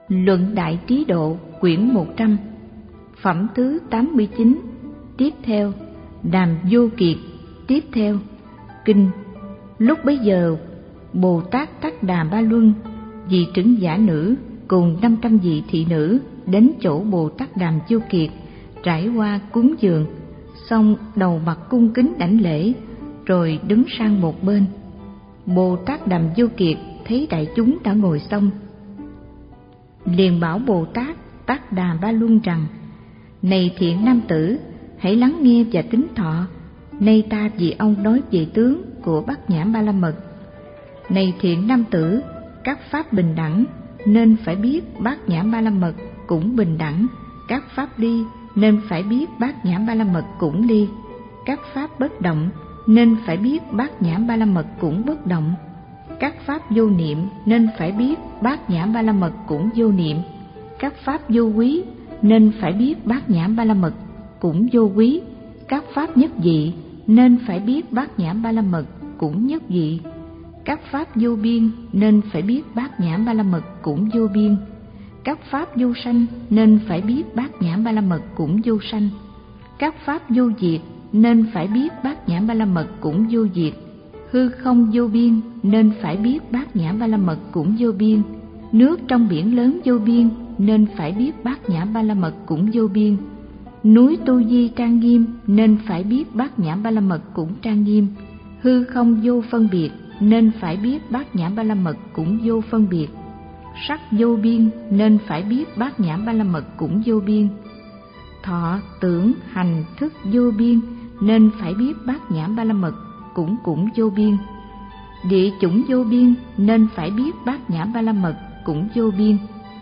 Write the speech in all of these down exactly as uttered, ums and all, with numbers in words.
Luận Đại Trí Độ quyển một trăm, phẩm thứ tám mươi chín. Tiếp theo, Đàm Vô Kiệt. Tiếp theo, kinh. Lúc bấy giờ, Bồ Tát Tát Đà Ba Luân, vị trưởng giả nữ cùng năm trăm vị thị nữ đến chỗ Bồ Tát Đàm Vô Kiệt, trải qua cúng dường, xong đầu mặt cung kính đảnh lễ, rồi đứng sang một bên. Bồ Tát Đàm Vô Kiệt thấy đại chúng đã ngồi xong, liền bảo Bồ Tát Tát Đà Ba Luân rằng: Này thiện nam tử, hãy lắng nghe và tín thọ. Nay ta vì ông nói về tướng của Bát Nhã Ba La Mật. Này thiện nam tử, các pháp bình đẳng nên phải biết Bát Nhã Ba La Mật cũng bình đẳng. Các pháp ly nên phải biết Bát Nhã Ba La Mật cũng ly. Các pháp bất động nên phải biết Bát Nhã Ba La Mật cũng bất động. Các pháp vô niệm nên phải biết Bát Nhã Ba La Mật cũng vô niệm. Các pháp vô quý nên phải biết Bát Nhã Ba La Mật cũng vô quý. Các pháp nhất vị nên phải biết Bát Nhã Ba La Mật cũng nhất vị. Các pháp vô biên nên phải biết Bát Nhã Ba La Mật cũng vô biên. Các pháp vô sanh nên phải biết Bát Nhã Ba La Mật cũng vô sanh. Các pháp vô diệt nên phải biết Bát Nhã Ba La Mật cũng vô diệt. Hư không vô biên nên phải biết Bát Nhã Ba La Mật cũng vô biên. Nước trong biển lớn vô biên nên phải biết Bát Nhã Ba La Mật cũng vô biên. Núi Tu Di trang nghiêm nên phải biết Bát Nhã Ba La Mật cũng trang nghiêm. Hư không vô phân biệt nên phải biết Bát Nhã Ba La Mật cũng vô phân biệt. Sắc vô biên nên phải biết Bát Nhã Ba La Mật cũng vô biên. Thọ, tưởng, hành, thức vô biên nên phải biết Bát Nhã Ba La Mật cũng cũng vô biên. Địa chủng vô biên nên phải biết Bát Nhã Ba La Mật cũng vô biên.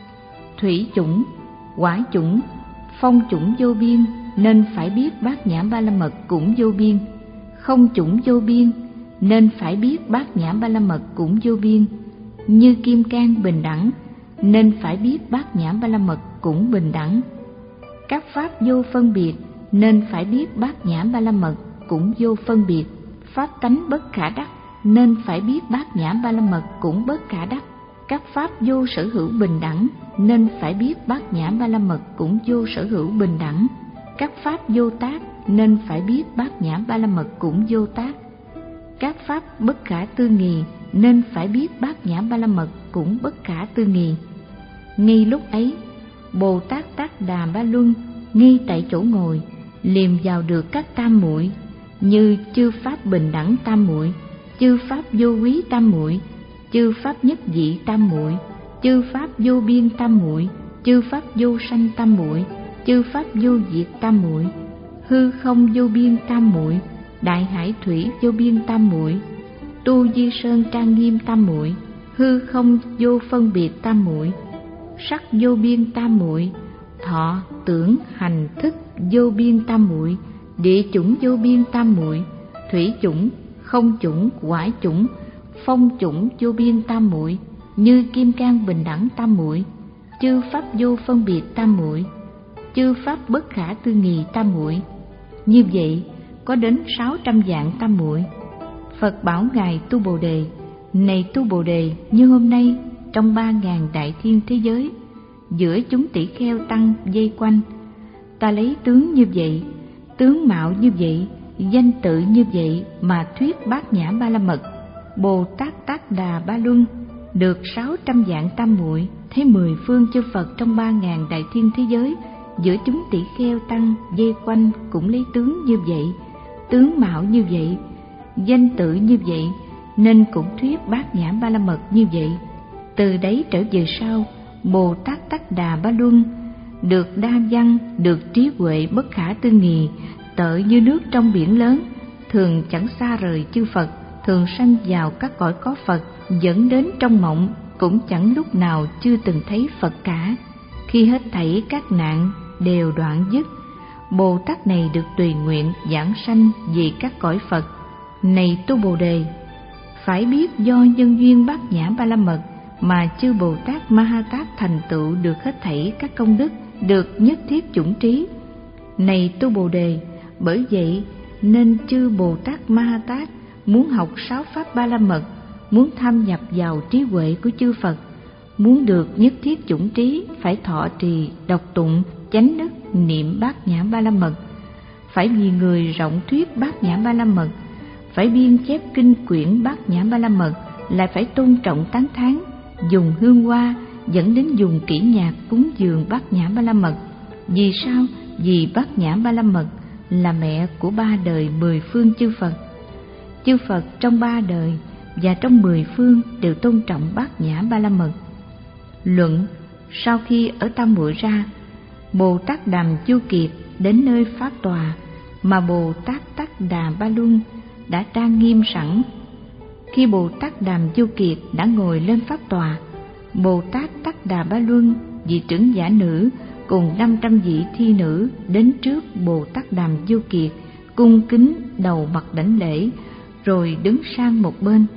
Thủy chủng, hỏa chủng, phong chủng vô biên nên phải biết Bát Nhã Ba La Mật cũng vô biên. Không chủng vô biên nên phải biết Bát Nhã Ba La Mật cũng vô biên. Như kim cang bình đẳng nên phải biết Bát Nhã Ba La Mật cũng bình đẳng. Các pháp vô phân biệt nên phải biết Bát Nhã Ba La Mật cũng vô phân biệt. Pháp tánh bất khả đắc nên phải biết Bát Nhã Ba La Mật cũng bất khả đắc. Các pháp vô sở hữu bình đẳng nên phải biết Bát Nhã Ba La Mật cũng vô sở hữu bình đẳng. Các pháp vô tác nên phải biết Bát Nhã Ba La Mật cũng vô tác. Các pháp bất khả tư nghì nên phải biết Bát Nhã Ba La Mật cũng bất khả tư nghì. Ngay lúc ấy, Bồ Tát Tát Đà Ba Luân ngay tại chỗ ngồi liềm vào được các tam muội, như chư pháp bình đẳng tam muội, chư pháp vô quý tam muội, chư pháp nhất vị tam muội, chư pháp vô biên tam muội, chư pháp vô sanh tam muội, chư pháp vô diệt tam muội, hư không vô biên tam muội, đại hải thủy vô biên tam muội, tu di sơn trang nghiêm tam muội, hư không vô phân biệt tam muội, sắc vô biên tam muội, thọ, tưởng, hành, thức vô biên tam muội, địa chủng vô biên tam muội, thủy chủng, không chủng, hỏa chủng, phong chủng vô biên tam muội, như kim cang bình đẳng tam muội, chư pháp vô phân biệt tam muội, chư pháp bất khả tư nghì tam muội. Như vậy có đến sáu trăm dạng tam muội. Phật bảo ngài Tu Bồ Đề: Này Tu Bồ Đề, như hôm nay trong ba ngàn đại thiên thế giới, giữa chúng tỷ kheo tăng vây quanh, ta lấy tướng như vậy, tướng mạo như vậy, danh tự như vậy mà thuyết Bát Nhã Ba La Mật. Bồ Tát Tát Đà Ba Luân được sáu trăm dạng tam muội, thấy mười phương chư Phật trong ba ngàn đại thiên thế giới, giữa chúng tỷ kheo tăng vây quanh cũng lấy tướng như vậy, tướng mạo như vậy, danh tự như vậy, nên cũng thuyết Bát Nhã Ba La Mật như vậy. Từ đấy trở về sau, Bồ Tát Tát Đà Ba Luân được đa văn, được trí huệ bất khả tư nghì, tợ như nước trong biển lớn, thường chẳng xa rời chư Phật, thường sanh vào các cõi có Phật, dẫn đến trong mộng cũng chẳng lúc nào chưa từng thấy Phật cả. Khi hết thảy các nạn đều đoạn dứt, Bồ Tát này được tùy nguyện giảng sanh về các cõi Phật. Này Tu Bồ Đề, phải biết do nhân duyên Bát Nhã Ba La Mật mà chư Bồ Tát Ma Ha Tát thành tựu được hết thảy các công đức, được nhất thiết chủng trí. Này Tu Bồ Đề, bởi vậy nên chư Bồ Tát Ma Ha Tát muốn học sáu pháp Ba La Mật, muốn tham nhập vào trí huệ của chư Phật, Muốn được nhất thiết chủng trí, phải thọ trì, đọc tụng, chánh đức, niệm bát nhã ba la mật. Phải vì người rộng thuyết bát nhã ba la mật. Phải biên chép kinh quyển bát nhã ba la mật. Lại phải tôn trọng tán thán, dùng hương hoa, dẫn đến dùng kỹ nhạc cúng dường bát nhã ba la mật. Vì sao? Vì bát nhã ba la mật là mẹ của ba đời mười phương chư Phật. Chư Phật trong ba đời và trong mười phương đều tôn trọng bát nhã ba la mật. Luận: sau khi ở Tam Muội ra, Bồ Tát Đàm Chu Kiệt đến nơi pháp tòa mà Bồ Tát Tát Đà Ba Luân đã trang nghiêm sẵn. Khi Bồ Tát Đàm Chu Kiệt đã ngồi lên pháp tòa, Bồ Tát Tát Đà Ba Luân, vị trưởng giả nữ cùng năm trăm vị thi nữ đến trước Bồ Tát Đàm Chu Kiệt, cung kính đầu mặt đảnh lễ, rồi đứng sang một bên.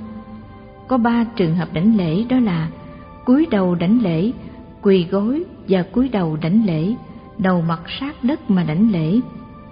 Có ba trường hợp đảnh lễ, đó là cúi đầu đảnh lễ, quỳ gối và cúi đầu đảnh lễ, đầu mặt sát đất mà đảnh lễ.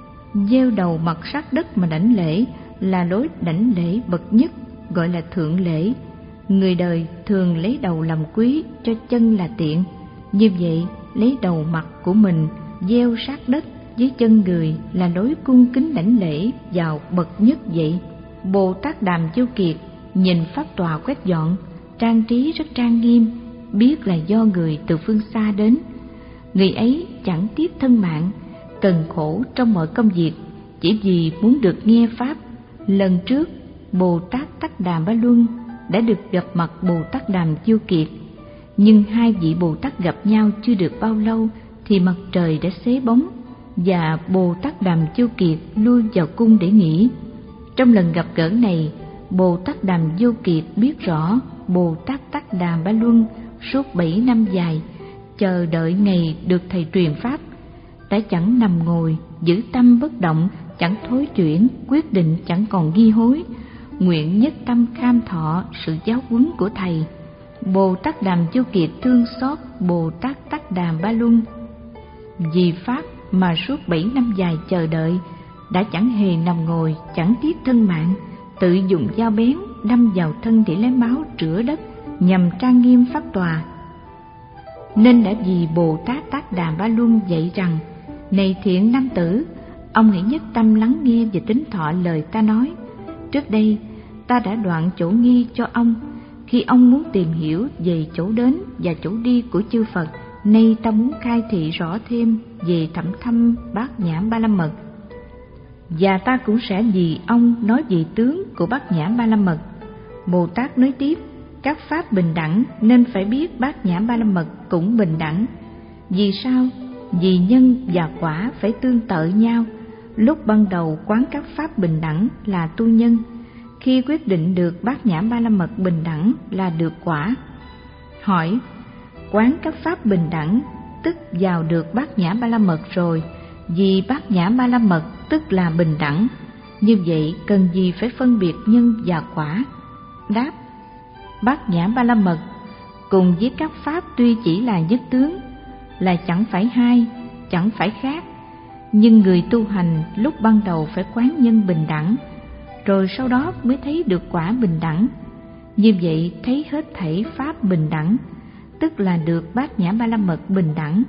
Gieo đầu mặt sát đất mà đảnh lễ là lối đảnh lễ bậc nhất, gọi là thượng lễ. Người đời thường lấy đầu làm quý, cho chân là tiện. Như vậy, lấy đầu mặt của mình gieo sát đất với chân người là lối cung kính đảnh lễ vào bậc nhất vậy. Bồ Tát Đàm Chu Kiệt nhìn pháp tòa quét dọn, trang trí rất trang nghiêm, biết là do người từ phương xa đến. Người ấy chẳng tiếc thân mạng, cần khổ trong mọi công việc, chỉ vì muốn được nghe pháp. Lần trước, Bồ Tát Tát Đà Ba Luân đã được gặp mặt Bồ Tát Đàm Chu Kiệt, nhưng hai vị Bồ Tát gặp nhau chưa được bao lâu thì mặt trời đã xế bóng và Bồ Tát Đàm Chu Kiệt lui vào cung để nghỉ. Trong lần gặp gỡ này, Bồ Tát Đàm Chu Kiệt biết rõ Bồ Tát Tát Đà Ba Luân suốt bảy năm dài chờ đợi ngày được thầy truyền pháp, đã chẳng nằm ngồi, giữ tâm bất động, chẳng thối chuyển, quyết định chẳng còn nghi hối, nguyện nhất tâm kham thọ sự giáo huấn của thầy. Bồ Tát Đàm Chu Kiệt thương xót Bồ Tát Tát Đà Ba Luân, vì pháp mà suốt bảy năm dài chờ đợi, đã chẳng hề nằm ngồi, chẳng tiếc thân mạng, tự dùng dao bén đâm vào thân để lấy máu rửa đất nhằm trang nghiêm pháp tòa. Nên đã vì Bồ Tát Tát Đà Ba Luân dạy rằng: này thiện nam tử, ông hãy nhất tâm lắng nghe và tín thọ lời ta nói. Trước đây ta đã đoạn chỗ nghi cho ông khi ông muốn tìm hiểu về chỗ đến và chỗ đi của chư Phật. Nay ta muốn khai thị rõ thêm về thẩm thâm bát nhã ba la mật, và ta cũng sẽ vì ông nói về tướng của bát nhã ba la mật. Bồ Tát nói tiếp: các pháp bình đẳng nên phải biết bát nhã ba la mật cũng bình đẳng. Vì sao? Vì nhân và quả phải tương tự nhau. Lúc ban đầu quán các pháp bình đẳng là tu nhân, khi quyết định được bát nhã ba la mật bình đẳng là được quả. Hỏi: quán các pháp bình đẳng tức vào được bát nhã ba la mật rồi, vì bát nhã ba la mật tức là bình đẳng, như vậy cần gì phải phân biệt nhân và quả? Đáp: bát nhã ba la mật cùng với các pháp tuy chỉ là nhất tướng, là chẳng phải hai, chẳng phải khác, nhưng người tu hành lúc ban đầu phải quán nhân bình đẳng, rồi sau đó mới thấy được quả bình đẳng. Như vậy thấy hết thảy pháp bình đẳng, tức là được bát nhã ba la mật bình đẳng.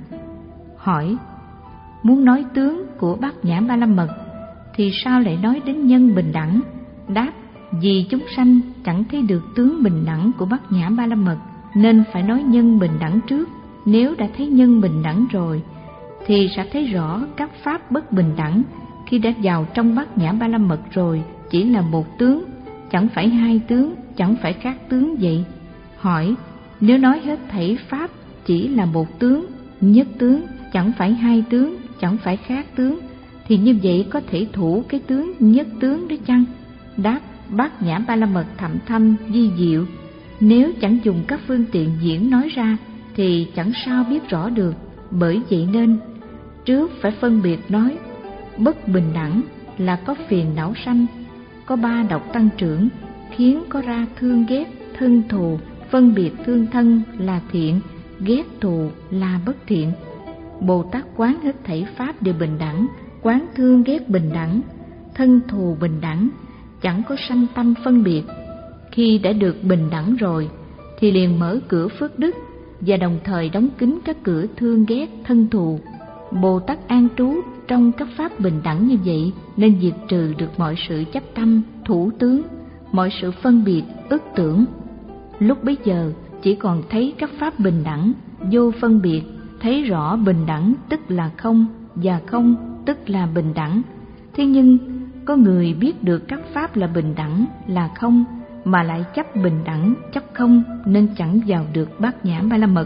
Hỏi: muốn nói tướng của bát nhã ba la mật thì sao lại nói đến nhân bình đẳng? Đáp: vì chúng sanh chẳng thấy được tướng bình đẳng của bát nhã ba la mật, nên phải nói nhân bình đẳng trước. Nếu đã thấy nhân bình đẳng rồi thì sẽ thấy rõ các pháp bất bình đẳng. Khi đã vào trong bát nhã ba la mật rồi, chỉ là một tướng, chẳng phải hai tướng, chẳng phải khác tướng vậy. Hỏi: nếu nói hết thảy pháp chỉ là một tướng, nhất tướng, chẳng phải hai tướng, chẳng phải khác tướng, thì như vậy có thể thủ cái tướng nhất tướng đó chăng? Đáp: bát nhã ba la mật thậm thâm vi diệu, nếu chẳng dùng các phương tiện diễn nói ra thì chẳng sao biết rõ được. Bởi vậy nên trước phải phân biệt nói. Bất bình đẳng là có phiền não sanh, có ba độc tăng trưởng, khiến có ra thương ghét, thân thù. Phân biệt thương thân là thiện, ghét thù là bất thiện. Bồ Tát quán hết thảy pháp đều bình đẳng, quán thương ghét bình đẳng, thân thù bình đẳng, chẳng có sanh tâm phân biệt. Khi đã được bình đẳng rồi thì liền mở cửa phước đức, và đồng thời đóng kín các cửa thương ghét thân thù. Bồ Tát an trú trong các pháp bình đẳng như vậy nên diệt trừ được mọi sự chấp tâm, thủ tướng, mọi sự phân biệt, ức tưởng. Lúc bấy giờ chỉ còn thấy các pháp bình đẳng, vô phân biệt, thấy rõ bình đẳng tức là không và không tức là bình đẳng. Thế nhưng có người biết được các pháp là bình đẳng, là không mà lại chấp bình đẳng, chấp không nên chẳng vào được bát nhã ba la mật.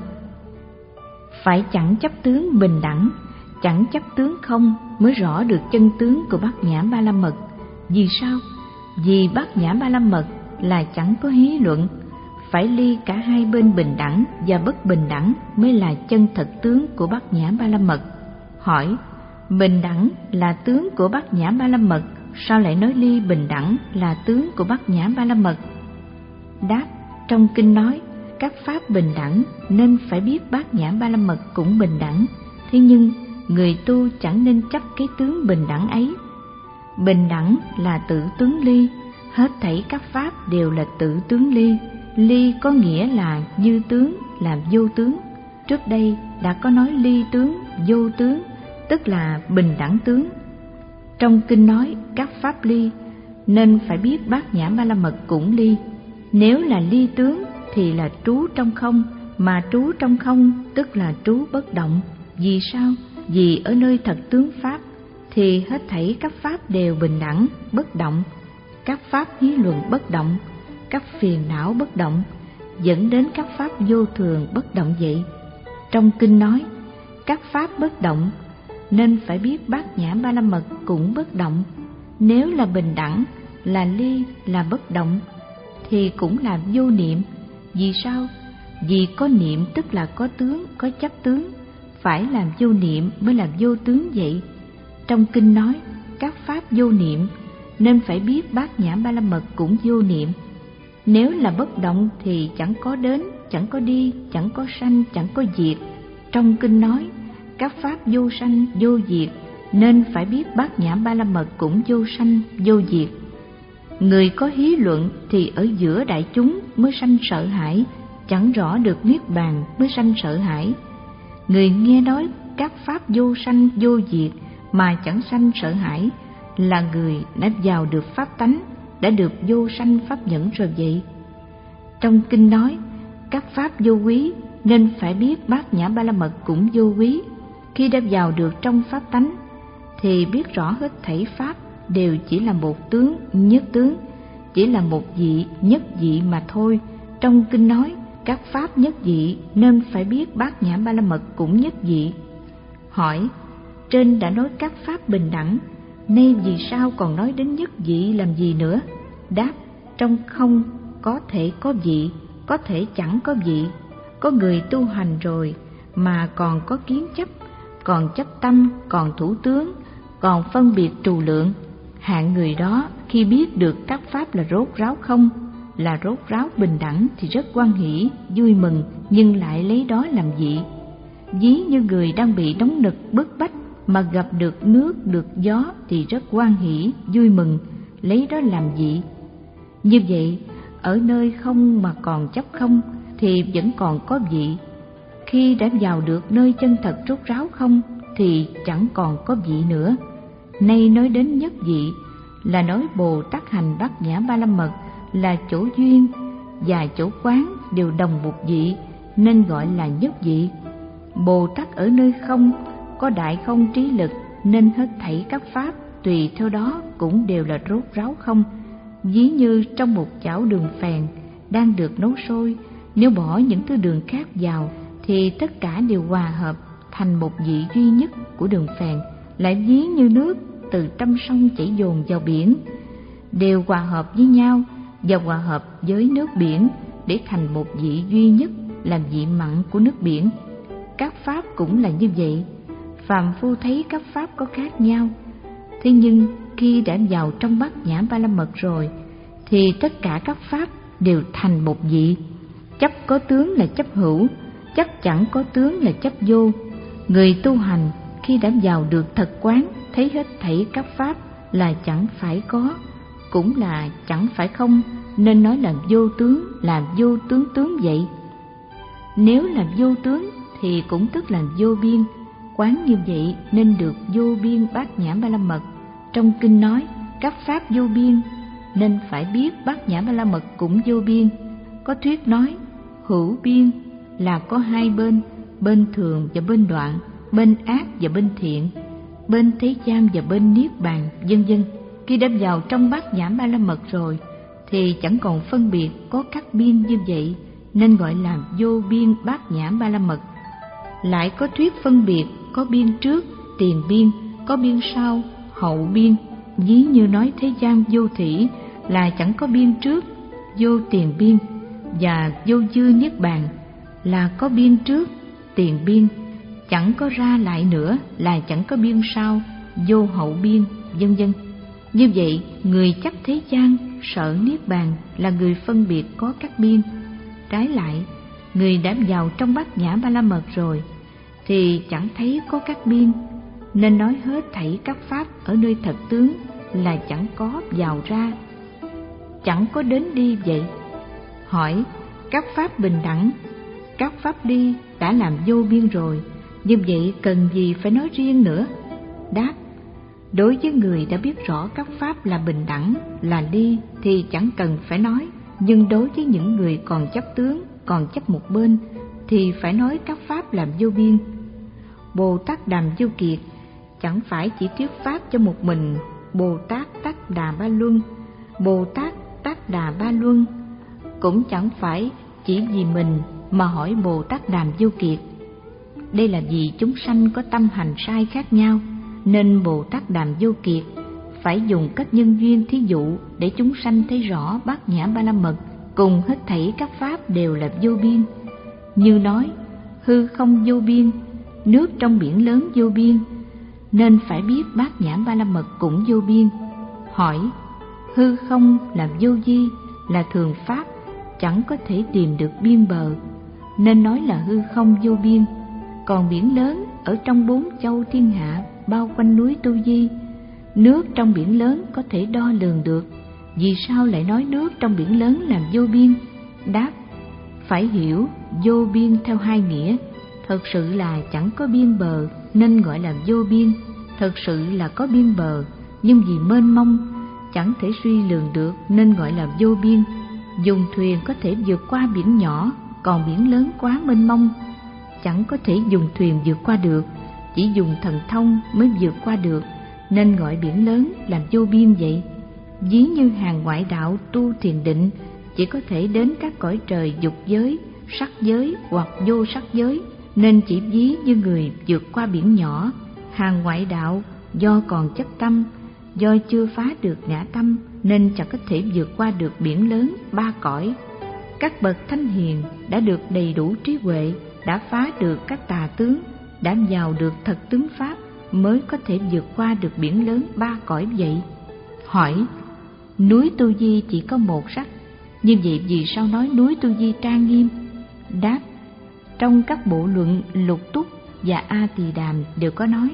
Phải chẳng chấp tướng bình đẳng, chẳng chấp tướng không mới rõ được chân tướng của bát nhã ba la mật. Vì sao? Vì bát nhã ba la mật là chẳng có hí luận, phải ly cả hai bên bình đẳng và bất bình đẳng mới là chân thật tướng của bát nhã ba la mật. Hỏi, bình đẳng là tướng của bát nhã ba la mật, sao lại nói ly bình đẳng là tướng của bát nhã ba la mật? Đáp, trong kinh nói các pháp bình đẳng nên phải biết bát nhã ba la mật cũng bình đẳng. Thế nhưng người tu chẳng nên chấp cái tướng bình đẳng ấy. Bình đẳng là tự tướng ly, hết thảy các pháp đều là tự tướng ly. Ly có nghĩa là như tướng, là vô tướng. Trước đây đã có nói ly tướng, vô tướng, tức là bình đẳng tướng. Trong kinh nói các pháp ly nên phải biết bát nhã ba la mật cũng ly. Nếu là ly tướng thì là trú trong không, mà trú trong không tức là trú bất động. Vì sao? Vì ở nơi thật tướng pháp thì hết thảy các pháp đều bình đẳng, bất động. Các pháp hí luận bất động, các phiền não bất động, dẫn đến các pháp vô thường bất động vậy. Trong kinh nói các pháp bất động nên phải biết bát nhã ba la mật cũng bất động. Nếu là bình đẳng, là ly, là bất động thì cũng là vô niệm. Vì sao? Vì có niệm tức là có tướng, có chấp tướng, phải làm vô niệm mới là vô tướng vậy. Trong kinh nói các pháp vô niệm nên phải biết bát nhã ba la mật cũng vô niệm. Nếu là bất động thì chẳng có đến, chẳng có đi, chẳng có sanh, chẳng có diệt. Trong kinh nói các pháp vô sanh, vô diệt nên phải biết bát nhã ba la mật cũng vô sanh, vô diệt. Người có hí luận thì ở giữa đại chúng mới sanh sợ hãi, chẳng rõ được niết bàn mới sanh sợ hãi. Người nghe nói các pháp vô sanh, vô diệt mà chẳng sanh sợ hãi là người đã vào được pháp tánh, đã được vô sanh pháp nhẫn rồi vậy. Trong kinh nói các pháp vô quý nên phải biết bát nhã ba la mật cũng vô quý. Khi đã vào được trong pháp tánh thì biết rõ hết thảy pháp đều chỉ là một tướng, nhất tướng, chỉ là một vị, nhất vị mà thôi. Trong kinh nói các pháp nhất vị nên phải biết bát nhã ba la mật cũng nhất vị. Hỏi, trên đã nói các pháp bình đẳng, nay vì sao còn nói đến nhất vị làm gì nữa? Đáp, trong không có thể có vị, có thể chẳng có vị. Có người tu hành rồi mà còn có kiến chấp, còn chấp tâm, còn thủ tướng, còn phân biệt trù lượng. Hạng người đó khi biết được các pháp là rốt ráo không, là rốt ráo bình đẳng thì rất hoan hỷ, vui mừng, nhưng lại lấy đó làm vị. Ví như người đang bị nóng nực bức bách mà gặp được nước, được gió thì rất hoan hỷ, vui mừng, lấy đó làm vị. Như vậy, ở nơi không mà còn chấp không thì vẫn còn có vị. Khi đã vào được nơi chân thật rốt ráo không thì chẳng còn có vị nữa. Nay nói đến nhất vị là nói Bồ Tát hành bát nhã ba la mật là chỗ duyên và chỗ quán đều đồng một vị nên gọi là nhất vị. Bồ Tát ở nơi không có đại không trí lực nên hết thảy các pháp tùy theo đó cũng đều là rốt ráo không. Ví như trong một chảo đường phèn đang được nấu sôi, nếu bỏ những thứ đường khác vào thì tất cả đều hòa hợp thành một vị duy nhất của đường phèn. Lại ví như nước từ trăm sông chảy dồn vào biển, đều hòa hợp với nhau và hòa hợp với nước biển để thành một vị duy nhất là vị mặn của nước biển. Các pháp cũng là như vậy. Phàm phu thấy các pháp có khác nhau, thế nhưng khi đã vào trong bát nhã ba la mật rồi thì tất cả các pháp đều thành một vị. Chấp có tướng là chấp hữu, chấp chẳng có tướng là chấp vô. Người tu hành khi đã vào được thật quán, thấy hết thảy các pháp là chẳng phải có, cũng là chẳng phải không, nên nói là vô tướng, là vô tướng tướng vậy. Nếu là vô tướng thì cũng tức là vô biên. Quán như vậy nên được vô biên bát nhã ba la mật. Trong kinh nói các pháp vô biên, nên phải biết bát nhã ba la mật cũng vô biên. Có thuyết nói hữu biên là có hai bên, bên thường và bên đoạn, bên ác và bên thiện, bên thế gian và bên niết bàn, vân vân. Khi đã vào trong bát nhã ba la mật rồi thì chẳng còn phân biệt có các biên như vậy, nên gọi là vô biên bát nhã ba la mật. Lại có thuyết phân biệt có biên trước, tiền biên, có biên sau, hậu biên. Ví như nói thế gian vô thủy là chẳng có biên trước, vô tiền biên, và vô dư niết bàn là có biên trước, tiền biên, chẳng có ra lại nữa là chẳng có biên sau, vô hậu biên, vân vân. Như vậy, người chấp thế gian sợ niết bàn là người phân biệt có các biên. Trái lại, người đã vào trong bát nhã ba la mật rồi thì chẳng thấy có các biên, nên nói hết thảy các pháp ở nơi thật tướng là chẳng có vào ra, chẳng có đến đi vậy. Hỏi, các pháp bình đẳng, các pháp đi đã làm vô biên rồi, như vậy cần gì phải nói riêng nữa? Đáp, đối với người đã biết rõ các pháp là bình đẳng, là đi thì chẳng cần phải nói. Nhưng đối với những người còn chấp tướng, còn chấp một bên thì phải nói các pháp làm vô biên. Bồ Tát Đàm Vô Kiệt chẳng phải chỉ thuyết pháp cho một mình Bồ Tát Tát Đà Ba Luân. Bồ Tát Tát Đà Ba Luân cũng chẳng phải chỉ vì mình mà hỏi Bồ Tát Đàm Vô Kiệt. Đây là vì chúng sanh có tâm hành sai khác nhau, nên Bồ Tát Đàm Vô Kiệt phải dùng cách nhân duyên thí dụ để chúng sanh thấy rõ bát nhã ba la mật cùng hết thảy các pháp đều là vô biên. Như nói hư không vô biên, nước trong biển lớn vô biên, nên phải biết bát nhã ba la mật cũng vô biên. Hỏi, hư không là vô vi, là thường pháp, chẳng có thể tìm được biên bờ, nên nói là hư không vô biên. Còn biển lớn ở trong bốn châu thiên hạ bao quanh núi Tu Di, nước trong biển lớn có thể đo lường được, vì sao lại nói nước trong biển lớn làm vô biên? Đáp, phải hiểu vô biên theo hai nghĩa. Thật sự là chẳng có biên bờ nên gọi là vô biên, thật sự là có biên bờ nhưng vì mênh mông chẳng thể suy lường được nên gọi là vô biên. Dùng thuyền có thể vượt qua biển nhỏ, còn biển lớn quá mênh mông chẳng có thể dùng thuyền vượt qua được, chỉ dùng thần thông mới vượt qua được, nên gọi biển lớn làm vô biên vậy. Ví như hàng ngoại đạo tu thiền định chỉ có thể đến các cõi trời dục giới, sắc giới hoặc vô sắc giới, nên chỉ ví như người vượt qua biển nhỏ. Hàng ngoại đạo do còn chấp tâm, do chưa phá được ngã tâm nên chẳng có thể vượt qua được biển lớn ba cõi. Các bậc thánh hiền đã được đầy đủ trí huệ, đã phá được các tà tướng, đã vào được thật tướng pháp mới có thể vượt qua được biển lớn ba cõi vậy. Hỏi, núi Tu Di chỉ có một sắc, như vậy vì sao nói núi Tu Di trang nghiêm? Đáp, trong các bộ luận Lục Túc và A Tỳ Đàm đều có nói,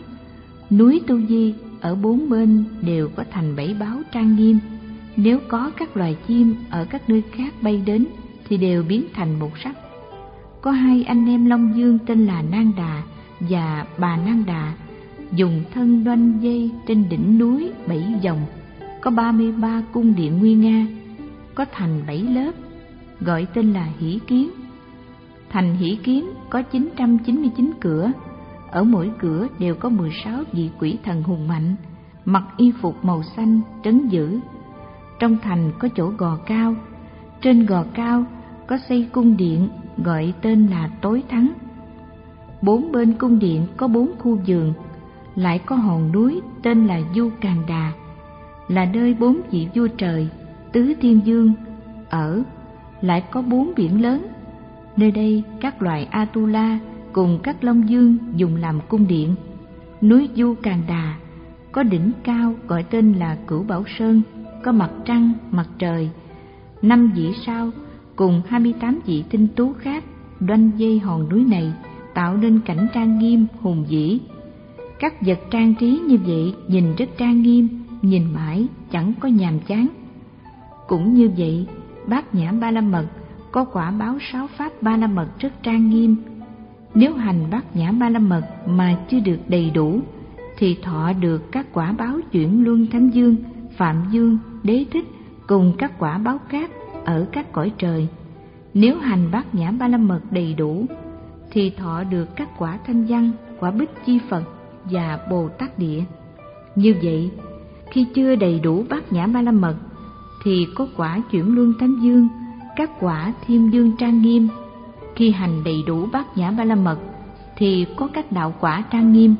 núi Tu Di ở bốn bên đều có thành bảy báo trang nghiêm. Nếu có các loài chim ở các nơi khác bay đến thì đều biến thành một sắc. Có hai anh em Long Dương tên là Nang Đà và Bà Nang Đà, dùng thân đoanh dây trên đỉnh núi bảy vòng. Có ba mươi ba cung điện nguy nga, có thành bảy lớp, gọi tên là Hỷ Kiến. Thành Hỷ Kiến có chín trăm chín mươi chín cửa, ở mỗi cửa đều có mười sáu vị quỷ thần hùng mạnh, mặc y phục màu xanh trấn giữ. Trong thành có chỗ gò cao, trên gò cao có xây cung điện gọi tên là Tối Thắng. Bốn bên cung điện có bốn khu vườn, lại có hòn núi tên là Du Càn Đà, là nơi bốn vị vua trời tứ thiên vương ở. Lại có bốn biển lớn, nơi đây các loài Atula cùng các Long Dương dùng làm cung điện. Núi Du Càn Đà có đỉnh cao gọi tên là Cửu Bảo Sơn, có mặt trăng, mặt trời, năm vị sao cùng hai mươi tám vị tinh tú khác đoanh dây hòn núi này, tạo nên cảnh trang nghiêm hùng vĩ. Các vật trang trí như vậy nhìn rất trang nghiêm, nhìn mãi chẳng có nhàm chán. Cũng như vậy, bát nhã ba la mật có quả báo sáu pháp ba la mật rất trang nghiêm. Nếu hành bát nhã ba la mật mà chưa được đầy đủ thì thọ được các quả báo chuyển luân thánh dương, phạm dương, đế thích cùng các quả báo khác ở các cõi trời. Nếu hành bát nhã ba la mật đầy đủ thì thọ được các quả thanh văn, quả bích chi Phật và Bồ Tát Địa. Như vậy, khi chưa đầy đủ bát nhã ba la mật thì có quả chuyển luân thánh dương, các quả thiên dương trang nghiêm. Khi hành đầy đủ bát nhã ba la mật thì có các đạo quả trang nghiêm.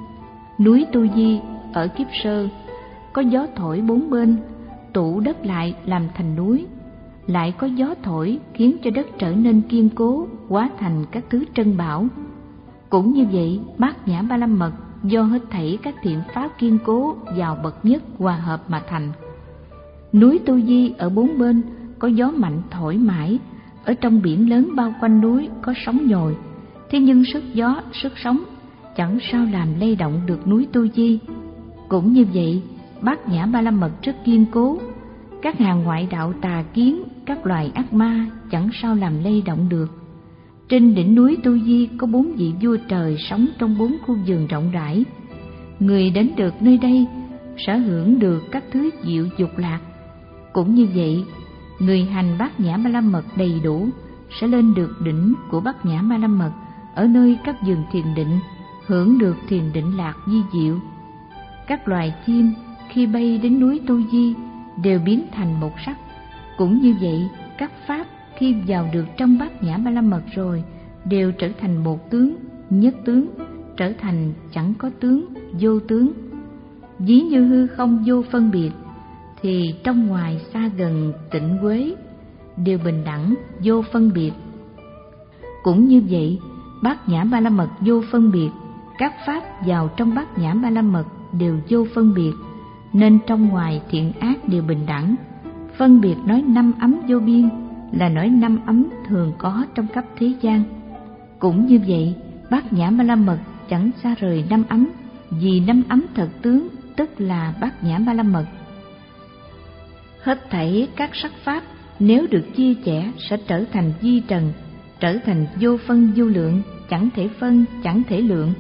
Núi Tu Di ở kiếp sơ có gió thổi bốn bên, tụ đất lại làm thành núi. Lại có gió thổi khiến cho đất trở nên kiên cố, hóa thành các thứ trân bảo. Cũng như vậy, bát nhã ba la mật do hết thảy các thiện pháp kiên cố vào bậc nhất hòa hợp mà thành. Núi Tu Di ở bốn bên có gió mạnh thổi mãi, ở trong biển lớn bao quanh núi có sóng nhồi, thế nhưng sức gió, sức sóng chẳng sao làm lay động được núi Tu Di. Cũng như vậy, bát nhã ba la mật rất kiên cố, các hàng ngoại đạo tà kiến, các loài ác ma chẳng sao làm lay động được. Trên đỉnh núi Tu Di có bốn vị vua trời sống trong bốn khu vườn rộng rãi. Người đến được nơi đây sẽ hưởng được các thứ diệu dục lạc. Cũng như vậy, người hành bát nhã ba la mật đầy đủ sẽ lên được đỉnh của bát nhã ba la mật ở nơi các vườn thiền định, hưởng được thiền định lạc vi diệu. Các loài chim khi bay đến núi Tu Di đều biến thành một sắc. Cũng như vậy, các pháp khi vào được trong bát nhã ba la mật rồi đều trở thành một tướng, nhất tướng, trở thành chẳng có tướng, vô tướng. Ví như hư không vô phân biệt thì trong ngoài xa gần tịnh quế đều bình đẳng, vô phân biệt. Cũng như vậy, bát nhã ba la mật vô phân biệt, các pháp vào trong bát nhã ba la mật đều vô phân biệt, nên trong ngoài thiện ác đều bình đẳng. Phân biệt nói năm ấm vô biên là nói năm ấm thường có trong khắp thế gian. Cũng như vậy, bát nhã ba la mật chẳng xa rời năm ấm, vì năm ấm thật tướng tức là bát nhã ba la mật. Hết thảy các sắc pháp nếu được chia sẻ sẽ trở thành vi trần, trở thành vô phân vô lượng, chẳng thể phân, chẳng thể lượng.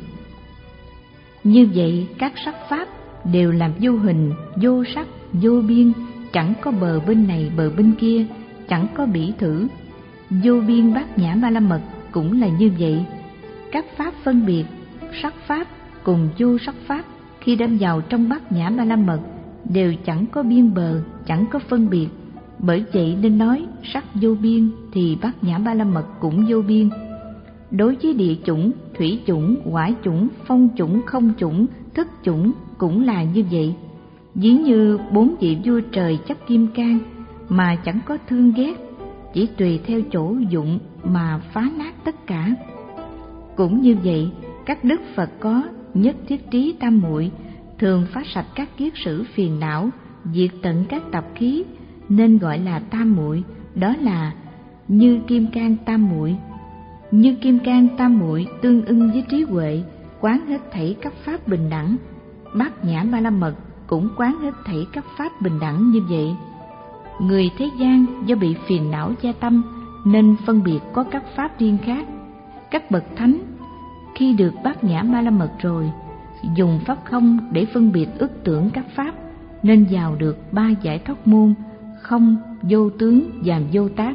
Như vậy, các sắc pháp đều làm vô hình, vô sắc, vô biên, chẳng có bờ bên này bờ bên kia, chẳng có bỉ thử. Vô biên bát nhã ba la mật cũng là như vậy. Các pháp phân biệt, sắc pháp cùng vô sắc pháp khi đem vào trong bát nhã ba la mật đều chẳng có biên bờ, chẳng có phân biệt. Bởi vậy nên nói sắc vô biên thì bát nhã ba la mật cũng vô biên. Đối với địa chủng, thủy chủng, hỏa chủng, phong chủng, không chủng, thức chủng cũng là như vậy. Ví như bốn vị vua trời chấp kim cang mà chẳng có thương ghét, chỉ tùy theo chỗ dụng mà phá nát tất cả. Cũng như vậy, các đức Phật có nhất thiết trí tam muội, thường phá sạch các kiết sử phiền não, diệt tận các tập khí, nên gọi là tam muội. Đó là như kim cang tam muội. Như kim cang tam muội tương ưng với trí huệ, quán hết thảy các pháp bình đẳng. Bát nhã ba la mật cũng quán hết thảy các pháp bình đẳng như vậy. Người thế gian do bị phiền não gia tâm nên phân biệt có các pháp riêng khác. Các bậc thánh khi được bát nhã ba la mật rồi, dùng pháp không để phân biệt ức tưởng các pháp, nên vào được ba giải thoát môn: không, vô tướng và vô tác.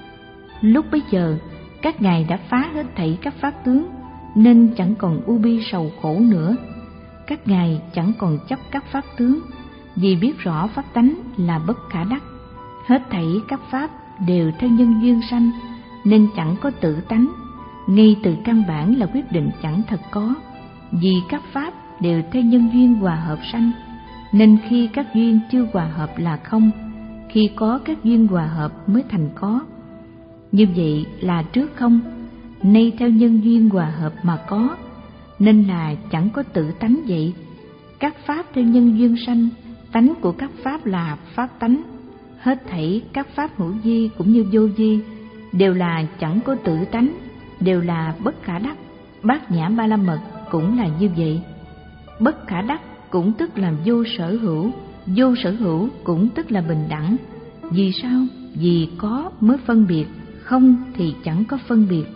Lúc bấy giờ, các ngài đã phá hết thảy các pháp tướng, nên chẳng còn u bi sầu khổ nữa. Các ngài chẳng còn chấp các pháp tướng, vì biết rõ pháp tánh là bất khả đắc. Hết thảy các pháp đều theo nhân duyên sanh, nên chẳng có tự tánh. Ngay từ căn bản là quyết định chẳng thật có, vì các pháp đều theo nhân duyên hòa hợp sanh, nên khi các duyên chưa hòa hợp là không, khi có các duyên hòa hợp mới thành có. Như vậy là trước không, nay theo nhân duyên hòa hợp mà có, nên là chẳng có tự tánh vậy. Các pháp theo nhân duyên sanh, tánh của các pháp là pháp tánh. Hết thảy các pháp hữu vi cũng như vô vi đều là chẳng có tự tánh, đều là bất khả đắc. Bát nhã ba la mật cũng là như vậy. Bất khả đắc cũng tức là vô sở hữu, vô sở hữu cũng tức là bình đẳng. Vì sao? Vì có mới phân biệt, không thì chẳng có phân biệt.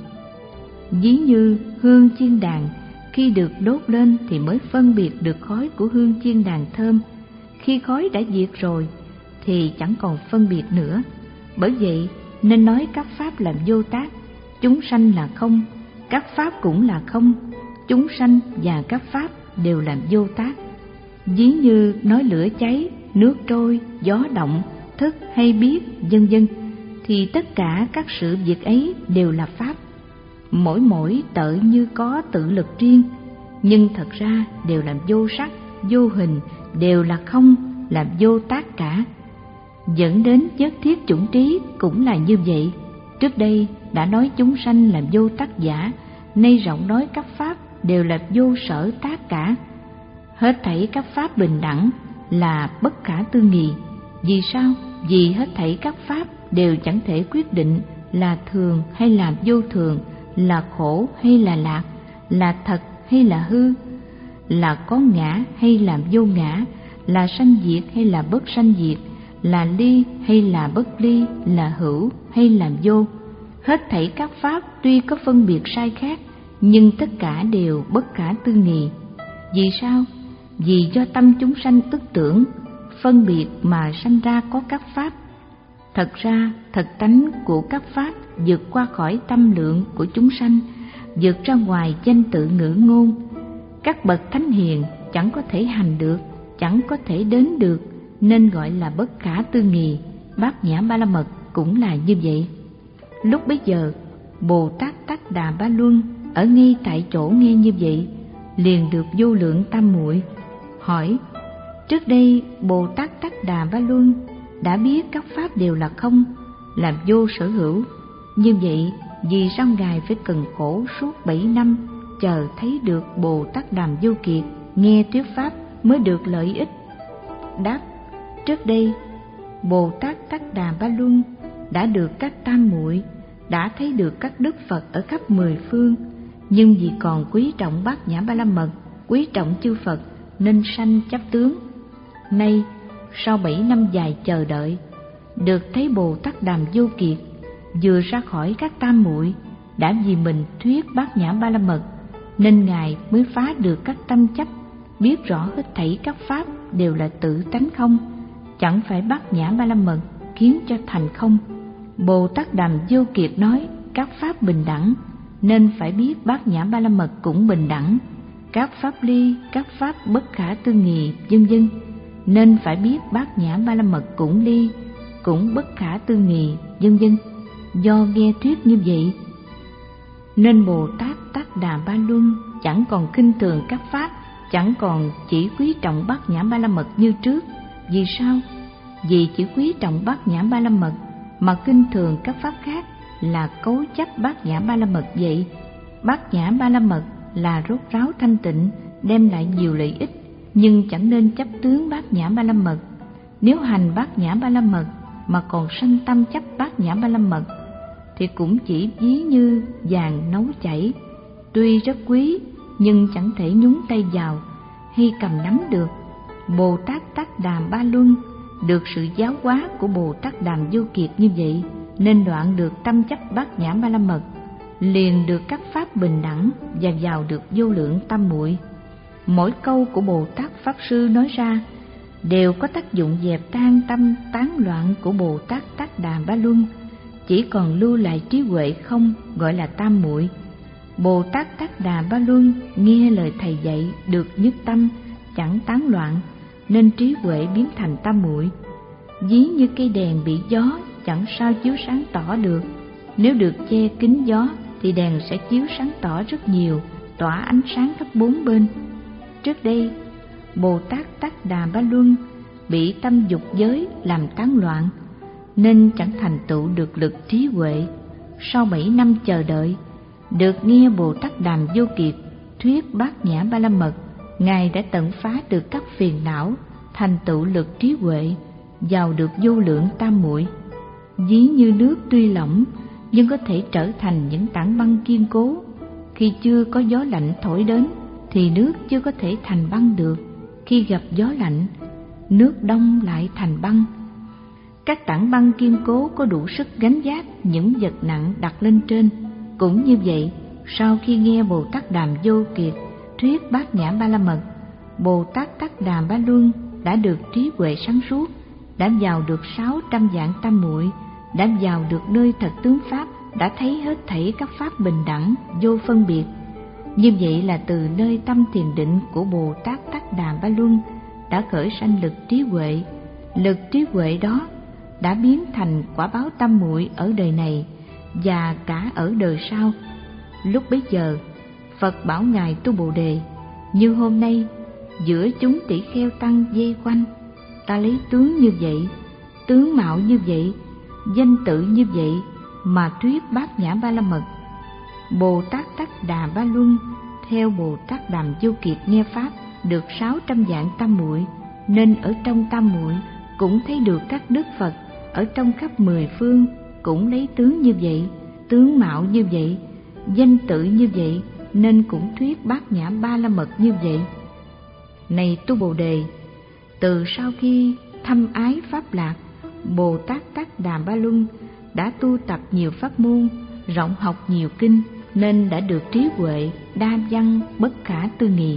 Ví như hương chiên đàn, khi được đốt lên thì mới phân biệt được khói của hương chiên đàn thơm. Khi khói đã diệt rồi thì chẳng còn phân biệt nữa. Bởi vậy nên nói các pháp là vô tác, chúng sanh là không, các pháp cũng là không, chúng sanh và các pháp đều là vô tác. Ví như nói lửa cháy, nước trôi, gió động, thức hay biết, vân vân, thì tất cả các sự việc ấy đều là pháp. Mỗi mỗi tự như có tự lực riêng, nhưng thật ra đều là vô sắc, vô hình, đều là không, là vô tác cả. Dẫn đến nhất thiết chủng trí cũng là như vậy. Trước đây đã nói chúng sanh là vô tác giả, nay rộng nói các pháp đều là vô sở tác cả. Hết thảy các pháp bình đẳng là bất khả tư nghị. Vì sao? Vì hết thảy các pháp đều chẳng thể quyết định là thường hay là vô thường, là khổ hay là lạc, là thật hay là hư, là có ngã hay là vô ngã, là sanh diệt hay là bất sanh diệt, là ly hay là bất ly, là hữu hay là vô. Hết thảy các pháp tuy có phân biệt sai khác, nhưng tất cả đều bất khả tư nghị. Vì sao? Vì do tâm chúng sanh ức tưởng, phân biệt mà sanh ra có các pháp. Thật ra, thật tánh của các pháp vượt qua khỏi tâm lượng của chúng sanh, vượt ra ngoài danh tự ngữ ngôn. Các bậc thánh hiền chẳng có thể hành được, chẳng có thể đến được, nên gọi là bất khả tư nghị. Bát Nhã Ba La Mật cũng là như vậy. Lúc bấy giờ, Bồ Tát Tát Đà Ba Luân ở ngay tại chỗ nghe như vậy, liền được vô lượng tam muội hỏi. Trước đây Bồ Tát Tát Đà Ba Luân đã biết các pháp đều là không, là vô sở hữu. Như vậy vì sao Ngài phải cần khổ suốt bảy năm chờ thấy được Bồ Tát Đàm Vô Kiệt nghe thuyết pháp mới được lợi ích? Đáp: trước đây Bồ Tát Tát Đà Ba Luân đã được các tam muội, đã thấy được các đức Phật ở khắp mười phương, nhưng vì còn quý trọng Bát Nhã Ba La Mật, quý trọng chư Phật nên sanh chấp tướng. Nay sau bảy năm dài chờ đợi, được thấy Bồ Tát Đàm Vô Kiệt vừa ra khỏi các tam muội, đã vì mình thuyết Bát Nhã Ba La Mật, nên Ngài mới phá được các tâm chấp, biết rõ hết thảy các pháp đều là tự tánh không, chẳng phải Bát Nhã Ba La Mật khiến cho thành không. Bồ Tát Đàm Vô Kiệt nói các pháp bình đẳng, nên phải biết Bát Nhã Ba La Mật cũng bình đẳng. Các pháp ly, các pháp bất khả tư nghị, vân vân, nên phải biết Bát Nhã Ba La Mật cũng ly, cũng bất khả tư nghị, vân vân. Do nghe thuyết như vậy, nên Bồ Tát Tát Đà Ba Luân chẳng còn khinh thường các pháp, chẳng còn chỉ quý trọng Bát Nhã Ba La Mật như trước. Vì sao? Vì chỉ quý trọng Bát Nhã Ba La Mật mà khinh thường các pháp khác là cấu chấp Bát Nhã Ba La Mật vậy. Bát Nhã Ba La Mật là rốt ráo thanh tịnh, đem lại nhiều lợi ích, nhưng chẳng nên chấp tướng Bát Nhã Ba La Mật. Nếu hành Bát Nhã Ba La Mật mà còn sanh tâm chấp Bát Nhã Ba La Mật thì cũng chỉ ví như vàng nấu chảy, tuy rất quý nhưng chẳng thể nhúng tay vào hay cầm nắm được. Bồ Tát Tát Đà Ba Luân được sự giáo hóa của Bồ Tát Đàm Vô Kiệt như vậy, nên đoạn được tâm chấp Bát Nhã Ba La Mật, liền được các pháp bình đẳng và vào được vô lượng tam muội. Mỗi câu của Bồ Tát Pháp Sư nói ra đều có tác dụng dẹp tan tâm tán loạn của Bồ Tát Tát Đà Ba Luân, chỉ còn lưu lại trí huệ không, gọi là tam muội. Bồ Tát Tát Đà Ba Luân nghe lời thầy dạy được nhất tâm, chẳng tán loạn, nên trí huệ biến thành tam muội. Ví như cây đèn bị gió chẳng sao chiếu sáng tỏ được, nếu được che kín gió thì đèn sẽ chiếu sáng tỏ rất nhiều, tỏa ánh sáng khắp bốn bên. Trước đây Bồ Tát Tát Đà Ba Luân bị tâm dục giới làm tán loạn, nên chẳng thành tựu được lực trí huệ. Sau bảy năm chờ đợi, được nghe Bồ Tát Đàm Vô Kiệt thuyết Bát Nhã Ba La Mật, Ngài đã tận phá được các phiền não, thành tựu lực trí huệ, vào được vô lượng tam muội. Ví như nước tuy lỏng nhưng có thể trở thành những tảng băng kiên cố. Khi chưa có gió lạnh thổi đến thì nước chưa có thể thành băng được, khi gặp gió lạnh, nước đông lại thành băng. Các tảng băng kiên cố có đủ sức gánh vác những vật nặng đặt lên trên. Cũng như vậy, sau khi nghe Bồ Tát Đàm Vô Kiệt thuyết Bát Nhã Ba La Mật, Bồ Tát Tát Đà Ba Luân đã được trí huệ sáng suốt, đã vào được sáu trăm vạn tam muội, đã vào được nơi thật tướng pháp, đã thấy hết thảy các pháp bình đẳng, vô phân biệt. Như vậy là từ nơi tâm thiền định của Bồ Tát Tát Đà Ba Luân đã khởi sanh lực trí huệ. Lực trí huệ đó đã biến thành quả báo tam muội ở đời này và cả ở đời sau. Lúc bấy giờ, Phật bảo Ngài Tu Bồ Đề: như hôm nay, giữa chúng tỷ kheo tăng vây quanh, ta lấy tướng như vậy, tướng mạo như vậy, danh tự như vậy mà thuyết Bát Nhã Ba La Mật. Bồ Tát Tát Đà Ba Luân theo Bồ Tát Đàm Vô Kiệt nghe pháp được sáu trăm vạn tam muội, nên ở trong tam muội cũng thấy được các đức Phật ở trong khắp mười phương cũng lấy tướng như vậy, tướng mạo như vậy, danh tự như vậy, nên cũng thuyết Bát Nhã Ba La Mật như vậy. Này Tu Bồ Đề, từ sau khi thâm ái pháp lạc, Bồ Tát Tát Đà Ba Luân đã tu tập nhiều pháp môn, rộng học nhiều kinh, nên đã được trí huệ đa văn bất khả tư nghị.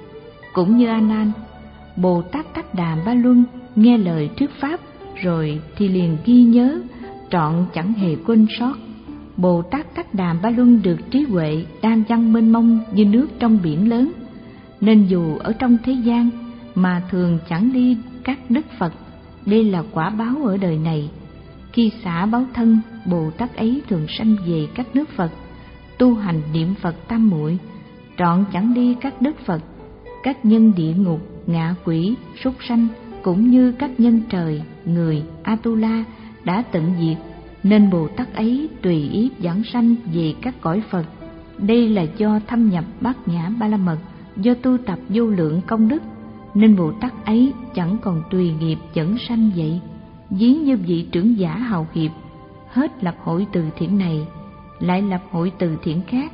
Cũng như A Nan, Bồ Tát Tát Đà Ba Luân nghe lời thuyết pháp rồi thì liền ghi nhớ, trọn chẳng hề quên sót. Bồ Tát Tát Đà Ba Luân được trí huệ đa văn mênh mông như nước trong biển lớn, nên dù ở trong thế gian mà thường chẳng đi các đức Phật. Đây là quả báo ở đời này. Khi xả báo thân, Bồ Tát ấy thường sanh về các nước Phật, tu hành niệm Phật tam muội, trọn chẳng đi các đức Phật. Các nhân địa ngục, ngạ quỷ, súc sanh cũng như các nhân trời, người, Atula đã tận diệt, nên Bồ Tát ấy tùy ý giảng sanh về các cõi Phật. Đây là do thâm nhập Bát Nhã Ba La Mật, do tu tập vô lượng công đức, nên Bồ Tát ấy chẳng còn tùy nghiệp dẫn sanh vậy. Ví như vị trưởng giả hào hiệp, hết lập hội từ thiện này, lại lập hội từ thiện khác.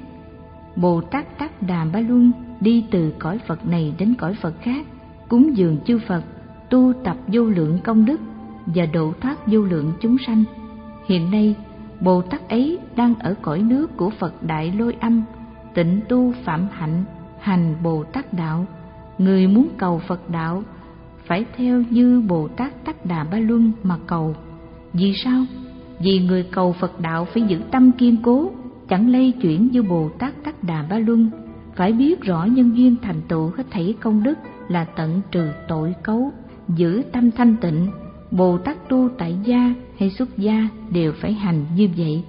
Bồ Tát Tát Đà Ba Luân đi từ cõi Phật này đến cõi Phật khác, cúng dường chư Phật, tu tập vô lượng công đức và độ thoát vô lượng chúng sanh. Hiện nay, Bồ Tát ấy đang ở cõi nước của Phật Đại Lôi Âm, tịnh tu phạm hạnh, hành Bồ Tát đạo. Người muốn cầu Phật đạo phải theo như Bồ Tát Tát Đà Ba Luân mà cầu. Vì sao? Vì người cầu Phật đạo phải giữ tâm kiên cố, chẳng lay chuyển như Bồ Tát Tát Đà Ba Luân. Phải biết rõ nhân duyên thành tựu hết thảy công đức là tận trừ tội cấu, giữ tâm thanh tịnh. Bồ Tát tu tại gia hay xuất gia đều phải hành như vậy.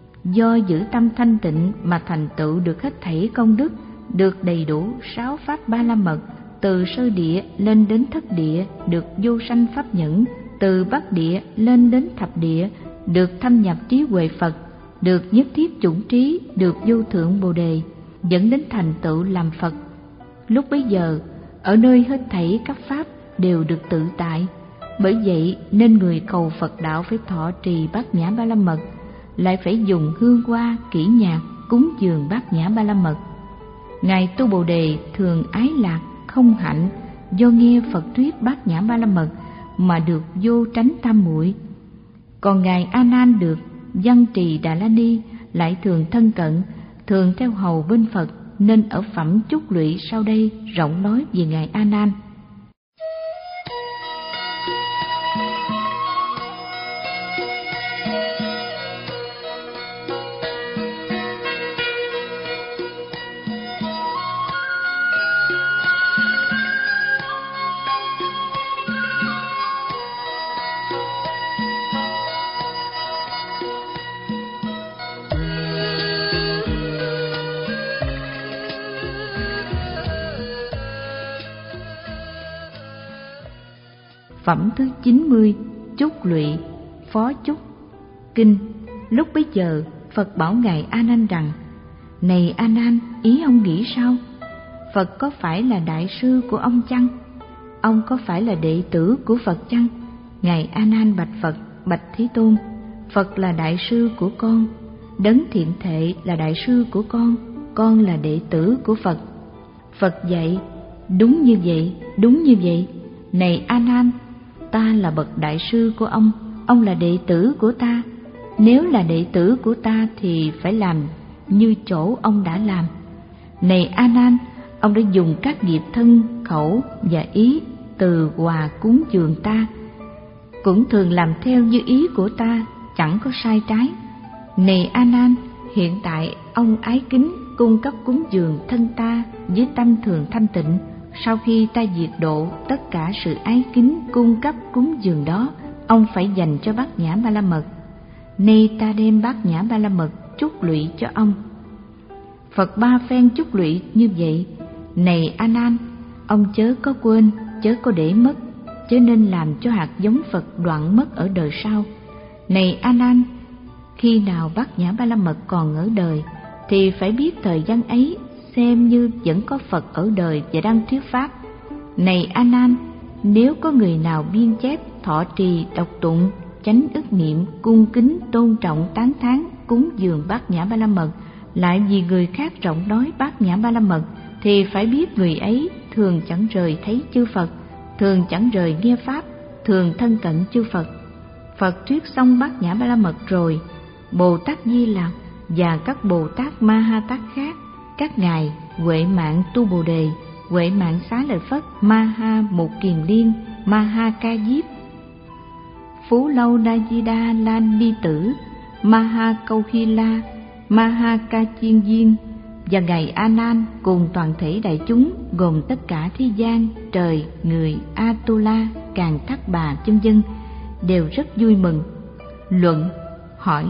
Do giữ tâm thanh tịnh mà thành tựu được hết thảy công đức, được đầy đủ sáu pháp ba la mật, từ sơ địa lên đến thất địa được vô sanh pháp nhẫn, từ bát địa lên đến thập địa được thâm nhập trí huệ Phật, được nhất thiết chủng trí, được vô thượng bồ đề, dẫn đến thành tựu làm Phật. Lúc bấy giờ, ở nơi hết thảy các pháp đều được tự tại. Bởi vậy nên người cầu Phật đạo phải thọ trì bát nhã ba la mật, lại phải dùng hương hoa kỹ nhạc cúng dường bát nhã ba la mật. Ngài Tu Bồ Đề thường ái lạc không hạnh, do nghe Phật thuyết bát nhã ba la mật mà được vô tránh tam muội. Còn ngài A Nan được Văn Trì Đà La Ni lại thường thân cận, thường theo hầu bên Phật, nên ở phẩm chúc lụy sau đây rộng nói về ngài A Nan. Phẩm thứ chín mươi, Chúc lụy, Phó Chúc. Kinh. Lúc bấy giờ Phật bảo ngài A Nan rằng: Này A Nan, ý ông nghĩ sao? Phật có phải là đại sư của ông chăng? Ông có phải là đệ tử của Phật chăng? Ngài A Nan bạch Phật: Bạch Thế Tôn, Phật là đại sư của con, Đấng Thiện Thệ là đại sư của con, con là đệ tử của Phật. Phật dạy: Đúng như vậy, đúng như vậy. Này A Nan, ta là bậc đại sư của ông, ông là đệ tử của ta. Nếu là đệ tử của ta thì phải làm như chỗ ông đã làm. Này A Nan, ông đã dùng các nghiệp thân, khẩu và ý từ hòa cúng dường ta, cũng thường làm theo như ý của ta, chẳng có sai trái. Này A Nan, hiện tại ông ái kính cung cấp cúng dường thân ta với tâm thường thanh tịnh. Sau khi ta diệt độ tất cả sự ái kính cung cấp cúng dường đó, ông phải dành cho Bát Nhã Ba La Mật. Nay ta đem Bát Nhã Ba La Mật chúc lụy cho ông. Phật ba phen chúc lụy như vậy. Này A Nan, ông chớ có quên, chớ có để mất, chớ nên làm cho hạt giống Phật đoạn mất ở đời sau. Này A Nan, khi nào Bát Nhã Ba La Mật còn ở đời thì phải biết thời gian ấy xem như vẫn có Phật ở đời và đang thuyết pháp. Này A Nan, nếu có người nào biên chép, thọ trì, đọc tụng, chánh ức niệm, cung kính, tôn trọng, tán thán, cúng dường Bát Nhã Ba La Mật, lại vì người khác rộng nói Bát Nhã Ba La Mật, thì phải biết người ấy thường chẳng rời thấy chư Phật, thường chẳng rời nghe pháp, thường thân cận chư Phật. Phật thuyết xong Bát Nhã Ba La Mật rồi, Bồ Tát Di Lặc và các Bồ Tát Ma Ha Tát khác, các ngài Huệ Mạng Tu Bồ Đề, Huệ Mạng Xá Lợi Phất, Ma Ha Một Kiền Liên, Ma Ha Ca Diếp, Phú Lâu Đa Di Đa La Ni Tử, Ma Ha Câu Hy La, Ma Ha Ca Chiên Viên và ngài A Nan cùng toàn thể đại chúng gồm tất cả thế gian, trời, người, Atula, Càn Thác Bà chân dân đều rất vui mừng. Luận hỏi: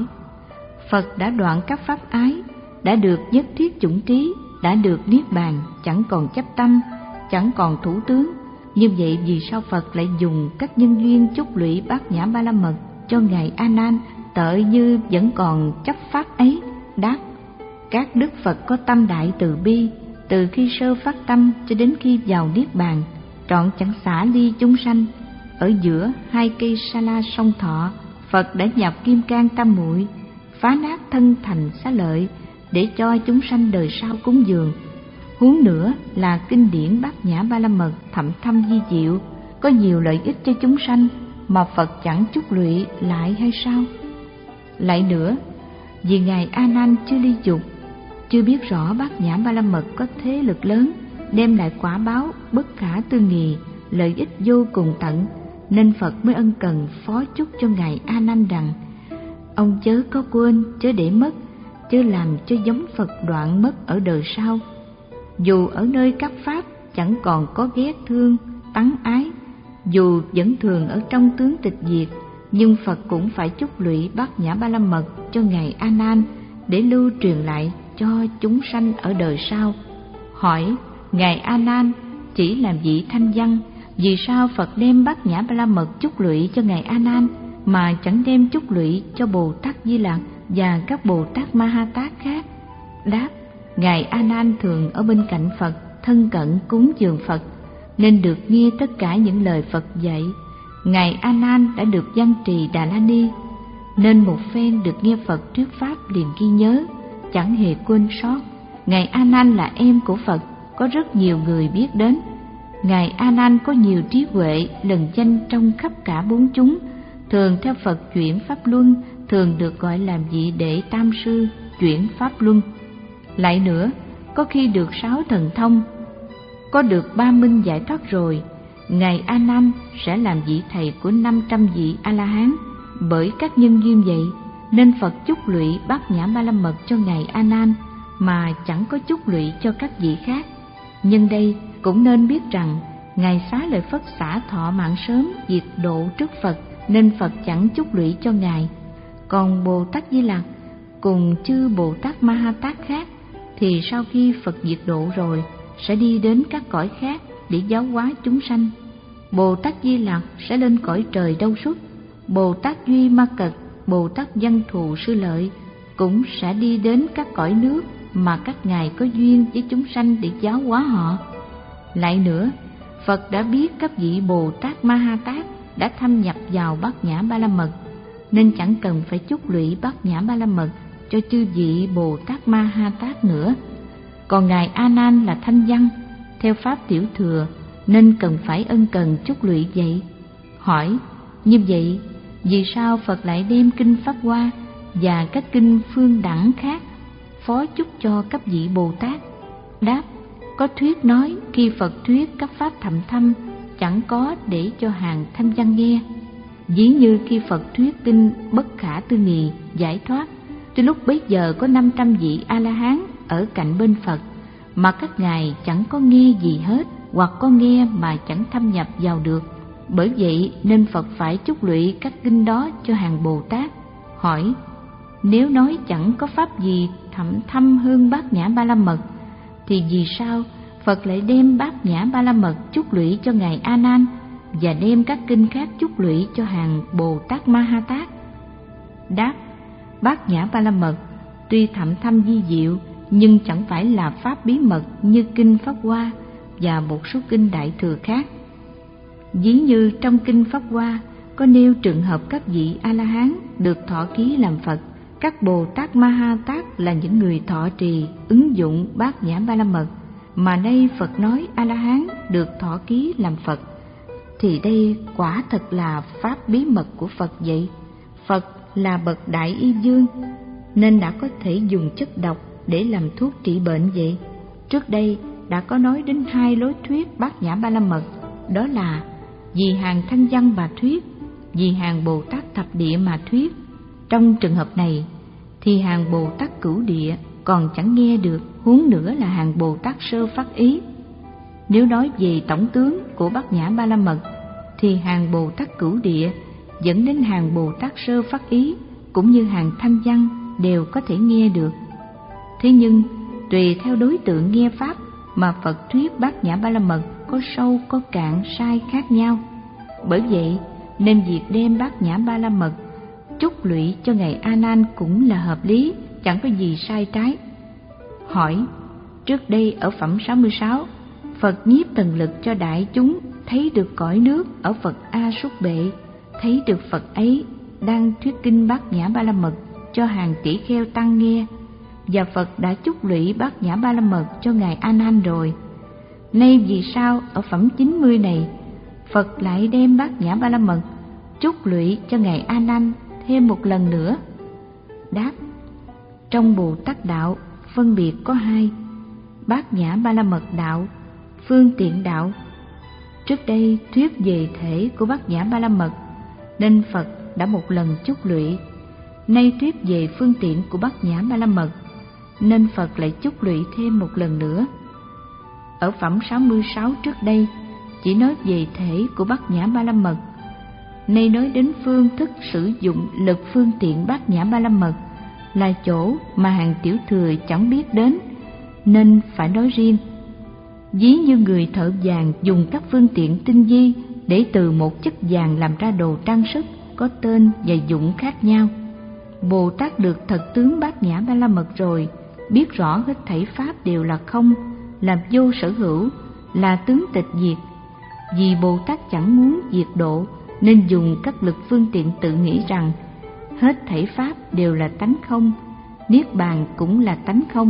Phật đã đoạn các pháp ái, đã được nhất thiết chủng trí, đã được niết bàn, chẳng còn chấp tâm, chẳng còn thủ tướng. Như vậy vì sao Phật lại dùng các nhân duyên chúc lụy Bát Nhã Ba La Mật cho ngài A Nan, tợ như vẫn còn chấp pháp ấy? Đáp: các đức Phật có tâm đại từ bi, từ khi sơ phát tâm cho đến khi vào niết bàn, trọn chẳng xả ly chúng sanh. Ở giữa hai cây sa la song thọ, Phật đã nhập kim cang tam muội, phá nát thân thành xá lợi để cho chúng sanh đời sau cúng dường. Huống nữa là kinh điển Bát Nhã Ba La Mật thậm thâm vi diệu, có nhiều lợi ích cho chúng sanh mà Phật chẳng chúc lụy lại hay sao? Lại nữa, vì ngài A Nan chưa ly dục, chưa biết rõ Bát Nhã Ba La Mật có thế lực lớn, đem lại quả báo bất khả tư nghì, lợi ích vô cùng tận, nên Phật mới ân cần phó chúc cho ngài A Nan rằng: ông chớ có quên, chớ để mất, chớ làm cho giống Phật đoạn mất ở đời sau. Dù ở nơi các pháp chẳng còn có ghét thương, tắng ái, dù vẫn thường ở trong tướng tịch diệt, nhưng Phật cũng phải chúc lụy Bát Nhã Ba La Mật cho ngài A Nan để lưu truyền lại cho chúng sanh ở đời sau. Hỏi: ngài A Nan chỉ làm vị thanh văn, vì sao Phật đem Bát Nhã Ba La Mật chúc lụy cho ngài A Nan mà chẳng đem chúc lụy cho Bồ Tát Di Lặc và các Bồ Tát Ma Ha Tát khác? Đáp: ngài A Nan thường ở bên cạnh Phật, thân cận cúng dường Phật, nên được nghe tất cả những lời Phật dạy. Ngài A Nan đã được văn trì Đà La Ni, nên một phen được nghe Phật thuyết pháp liền ghi nhớ, chẳng hề quên sót. Ngài A Nan là em của Phật, có rất nhiều người biết đến. Ngài A Nan có nhiều trí huệ lừng danh trong khắp cả bốn chúng, thường theo Phật chuyển pháp luân, thường được gọi là vị đệ tam sư chuyển pháp luân. Lại nữa, có khi được sáu thần thông, có được ba minh giải thoát rồi, ngài A Nan sẽ làm vị thầy của năm trăm vị A La Hán. Bởi các nhân duyên vậy nên Phật chúc lụy Bát Nhã Ba La Mật cho ngài A Nan mà chẳng có chúc lụy cho các vị khác. Nhân đây cũng nên biết rằng ngài Xá Lợi Phất xả thọ mạng sớm, diệt độ trước Phật, nên Phật chẳng chúc lụy cho ngài. Còn Bồ Tát Di Lặc cùng chư Bồ Tát Ma Ha Tát khác thì sau khi Phật diệt độ rồi sẽ đi đến các cõi khác để giáo hóa chúng sanh. Bồ Tát Di Lặc sẽ lên cõi trời Đâu Xuất, Bồ Tát Duy Ma Cật, Bồ Tát Văn Thù Sư Lợi cũng sẽ đi đến các cõi nước mà các ngài có duyên với chúng sanh để giáo hóa họ. Lại nữa, Phật đã biết các vị Bồ Tát Ma Ha Tát đã thâm nhập vào Bát Nhã Ba La Mật, nên chẳng cần phải chúc lụy Bát Nhã Ba La Mật cho chư vị Bồ Tát Ma Ha Tát nữa. Còn ngài A Nan là thanh văn, theo pháp tiểu thừa, nên cần phải ân cần chúc lụy vậy. Hỏi: như vậy vì sao Phật lại đem kinh Pháp Hoa và các kinh phương đẳng khác phó chúc cho các vị Bồ Tát? Đáp: có thuyết nói khi Phật thuyết các pháp thậm thâm chẳng có để cho hàng thanh văn nghe. Ví như khi Phật thuyết kinh Bất Khả Tư Nghị giải thoát, từ lúc bấy giờ có năm trăm vị A-la-hán ở cạnh bên Phật, mà các ngài chẳng có nghe gì hết, hoặc có nghe mà chẳng thâm nhập vào được. Bởi vậy nên Phật phải chúc lụy các kinh đó cho hàng Bồ Tát. Hỏi: nếu nói chẳng có pháp gì thậm thâm hơn Bát Nhã Ba La Mật, thì vì sao Phật lại đem Bát Nhã Ba La Mật chúc lụy cho ngài A Nan và đem các kinh khác chúc lụy cho hàng Bồ Tát Ma Ha Tát? Đáp: Bát Nhã Ba La Mật tuy thậm thâm vi diệu, nhưng chẳng phải là pháp bí mật như kinh Pháp Hoa và một số kinh Đại Thừa khác. Ví như trong kinh Pháp Hoa có nêu trường hợp các vị A-la-hán được thọ ký làm Phật, các Bồ Tát Ma Ha Tát là những người thọ trì ứng dụng Bát Nhã Ba La Mật, mà đây Phật nói A-la-hán được thọ ký làm Phật, thì đây quả thật là pháp bí mật của Phật vậy. Phật là bậc đại y vương, nên đã có thể dùng chất độc để làm thuốc trị bệnh vậy. Trước đây đã có nói đến hai lối thuyết Bát Nhã Ba La Mật, đó là vì hàng thanh văn mà thuyết, vì hàng Bồ Tát thập địa mà thuyết. Trong trường hợp này thì hàng Bồ Tát cửu địa còn chẳng nghe được, huống nữa là hàng Bồ Tát sơ phát ý. Nếu nói về tổng tướng của Bát Nhã Ba La Mật, thì hàng Bồ Tát cửu địa dẫn đến hàng Bồ Tát sơ phát ý cũng như hàng thanh văn đều có thể nghe được. Thế nhưng tùy theo đối tượng nghe pháp mà Phật thuyết Bát Nhã Ba La Mật có sâu có cạn sai khác nhau. Bởi vậy nên việc đem Bát Nhã Ba La Mật chúc lụy cho ngài A Nan cũng là hợp lý, chẳng có gì sai trái. Hỏi: trước đây ở phẩm sáu mươi sáu, Phật nhiếp thần lực cho đại chúng thấy được cõi nước ở Phật A Súc Bệ, thấy được Phật ấy đang thuyết kinh Bát Nhã Ba La Mật cho hàng tỷ kheo tăng nghe, và Phật đã chúc lụy Bát Nhã Ba La Mật cho ngài A Nan rồi. Nay vì sao ở phẩm chín mươi này Phật lại đem Bát Nhã Ba La Mật chúc lụy cho ngài A Nan thêm một lần nữa? Đáp: trong Bồ Tát đạo phân biệt có hai: Bát Nhã Ba La Mật đạo, phương tiện đạo. Trước đây thuyết về thể của Bát Nhã Ba La Mật nên Phật đã một lần chúc lụy. Nay thuyết về phương tiện của Bát Nhã Ba La Mật nên Phật lại chúc lụy thêm một lần nữa. Ở phẩm sáu mươi sáu trước đây chỉ nói về thể của Bát Nhã Ba La Mật, nay nói đến phương thức sử dụng lực phương tiện Bát Nhã Ba La Mật là chỗ mà hàng tiểu thừa chẳng biết đến, nên phải nói riêng. Ví như người thợ vàng dùng các phương tiện tinh vi để từ một chất vàng làm ra đồ trang sức có tên và dụng khác nhau. Bồ Tát được thật tướng Bát Nhã Ba La Mật rồi, biết rõ hết thảy pháp đều là không, là vô sở hữu, là tướng tịch diệt. Vì Bồ Tát chẳng muốn diệt độ nên dùng các lực phương tiện tự nghĩ rằng hết thảy pháp đều là tánh không, niết bàn cũng là tánh không.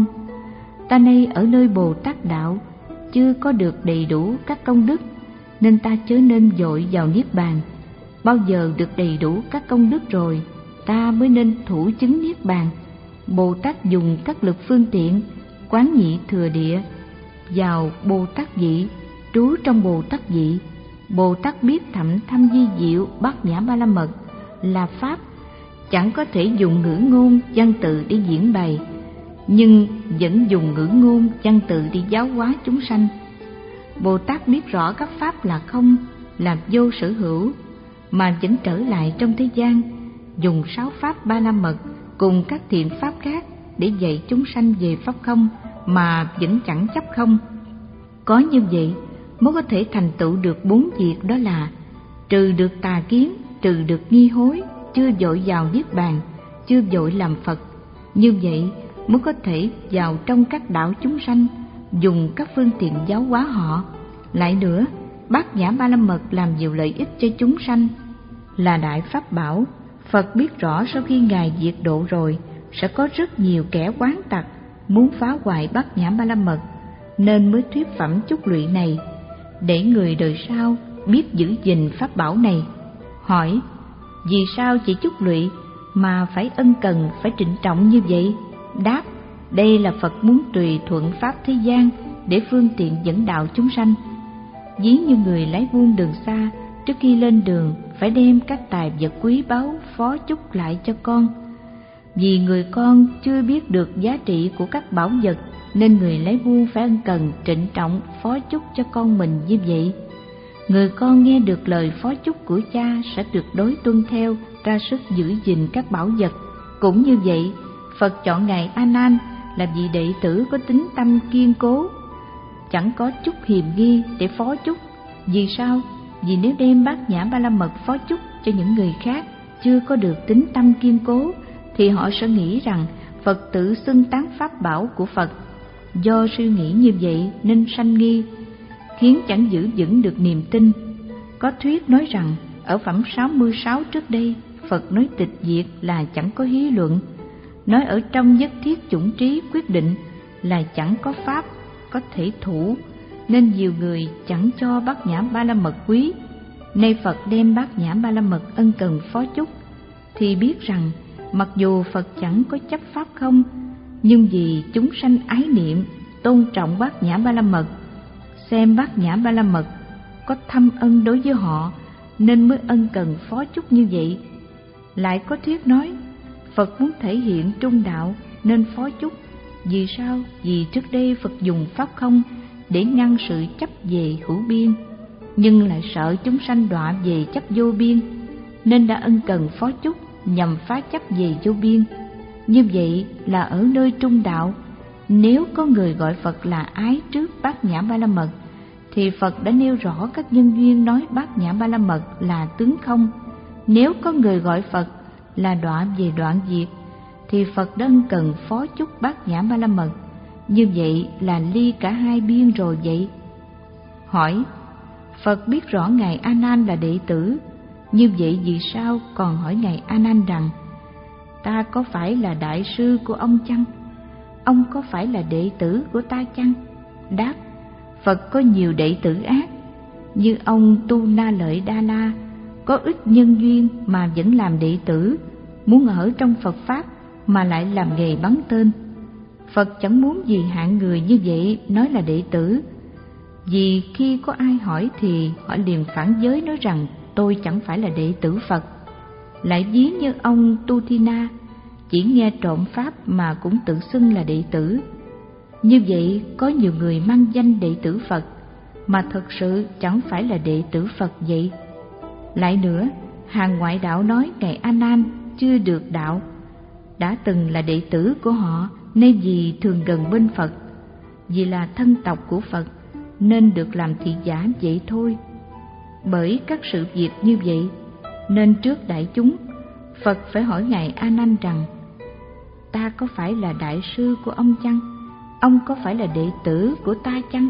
Ta nay ở nơi Bồ Tát đạo chưa có được đầy đủ các công đức, nên ta chớ nên vội vào niết bàn. Bao giờ được đầy đủ các công đức rồi, ta mới nên thủ chứng niết bàn. Bồ Tát dùng các lực phương tiện quán nhị thừa địa vào Bồ Tát vị, trú trong Bồ Tát vị. Bồ Tát biết thậm thâm vi diệu Bát Nhã Ba La Mật là pháp, chẳng có thể dùng ngữ ngôn văn tự để diễn bày, nhưng vẫn dùng ngữ ngôn văn tự để giáo hóa chúng sanh. Bồ Tát biết rõ các pháp là không, là vô sở hữu, mà vẫn trở lại trong thế gian, dùng sáu pháp Ba La Mật cùng các thiện pháp khác để dạy chúng sanh về pháp không mà vẫn chẳng chấp không. Có như vậy mới có thể thành tựu được bốn việc, đó là trừ được tà kiến, trừ được nghi hối, chưa vội vào niết bàn, chưa vội làm Phật. Như vậy mới có thể vào trong các đạo chúng sanh, dùng các phương tiện giáo hóa họ. Lại nữa, Bát Nhã Ba La Mật làm nhiều lợi ích cho chúng sanh, là đại pháp bảo. Phật biết rõ sau khi ngài diệt độ rồi sẽ có rất nhiều kẻ oán tặc muốn phá hoại Bát Nhã Ba La Mật, nên mới thuyết phẩm chúc lụy này để người đời sau biết giữ gìn pháp bảo này. Hỏi: Vì sao chỉ chúc lụy mà phải ân cần, phải trịnh trọng như vậy? Đáp: đây là Phật muốn tùy thuận pháp thế gian để phương tiện dẫn đạo chúng sanh. Ví như người lái buôn đường xa, trước khi lên đường phải đem các tài vật quý báu phó chúc lại cho con. Vì người con chưa biết được giá trị của các bảo vật, nên người lái buôn phải ân cần trịnh trọng phó chúc cho con mình như vậy. Người con nghe được lời phó chúc của cha sẽ tuyệt đối tuân theo, ra sức giữ gìn các bảo vật. Cũng như vậy, Phật chọn ngài A Nan là vị đệ tử có tín tâm kiên cố, chẳng có chút hiềm nghi để phó chúc. Vì sao? Vì nếu đem Bát Nhã Ba La Mật phó chúc cho những người khác chưa có được tín tâm kiên cố, thì họ sẽ nghĩ rằng Phật tự xưng tán pháp bảo của Phật. Do suy nghĩ như vậy nên sanh nghi, khiến chẳng giữ vững được niềm tin. Có thuyết nói rằng ở phẩm sáu mươi sáu trước đây, Phật nói tịch diệt là chẳng có hí luận, nói ở trong nhất thiết chủng trí quyết định là chẳng có pháp có thể thủ, nên nhiều người chẳng cho Bát Nhã Ba La Mật quý. Nay Phật đem Bát Nhã Ba La Mật ân cần phó chúc, thì biết rằng mặc dù Phật chẳng có chấp pháp không, nhưng vì chúng sanh ái niệm tôn trọng Bát Nhã Ba La Mật, xem Bát Nhã Ba La Mật có thâm ân đối với họ, nên mới ân cần phó chúc như vậy. Lại có thuyết nói Phật muốn thể hiện trung đạo nên phó chúc. Vì sao? Vì trước đây Phật dùng pháp không để ngăn sự chấp về hữu biên, nhưng lại sợ chúng sanh đọa về chấp vô biên, nên đã ân cần phó chúc nhằm phá chấp về vô biên. Như vậy là ở nơi trung đạo. Nếu có người gọi Phật là ái trước Bát Nhã Ba La Mật, thì Phật đã nêu rõ các nhân duyên nói Bát Nhã Ba La Mật là tướng không. Nếu có người gọi Phật là đọa về đoạn diệt, thì Phật đã ân cần phó chúc Bát Nhã Ba La Mật. Như vậy là ly cả hai biên rồi vậy. Hỏi: Phật biết rõ ngài A Nan là đệ tử, như vậy vì sao còn hỏi ngài A Nan rằng ta có phải là đại sư của ông chăng? Ông có phải là đệ tử của ta chăng? Đáp: Phật có nhiều đệ tử ác, như ông Tu Na Lợi Đa La, có ít nhân duyên mà vẫn làm đệ tử, muốn ở trong Phật Pháp mà lại làm nghề bắn tên. Phật chẳng muốn gì hạng người như vậy nói là đệ tử, vì khi có ai hỏi thì họ liền phản giới nói rằng tôi chẳng phải là đệ tử Phật. Lại ví như ông Tu Thi Na, chỉ nghe trộm Pháp mà cũng tự xưng là đệ tử. Như vậy có nhiều người mang danh đệ tử Phật mà thật sự chẳng phải là đệ tử Phật vậy. Lại nữa, hàng ngoại đạo nói ngài A Nan chưa được đạo, đã từng là đệ tử của họ, nên vì thường gần bên Phật, vì là thân tộc của Phật nên được làm thị giả vậy thôi. Bởi các sự việc như vậy nên trước đại chúng, Phật phải hỏi ngài A Nan rằng ta có phải là đại sư của ông chăng? Ông có phải là đệ tử của ta chăng?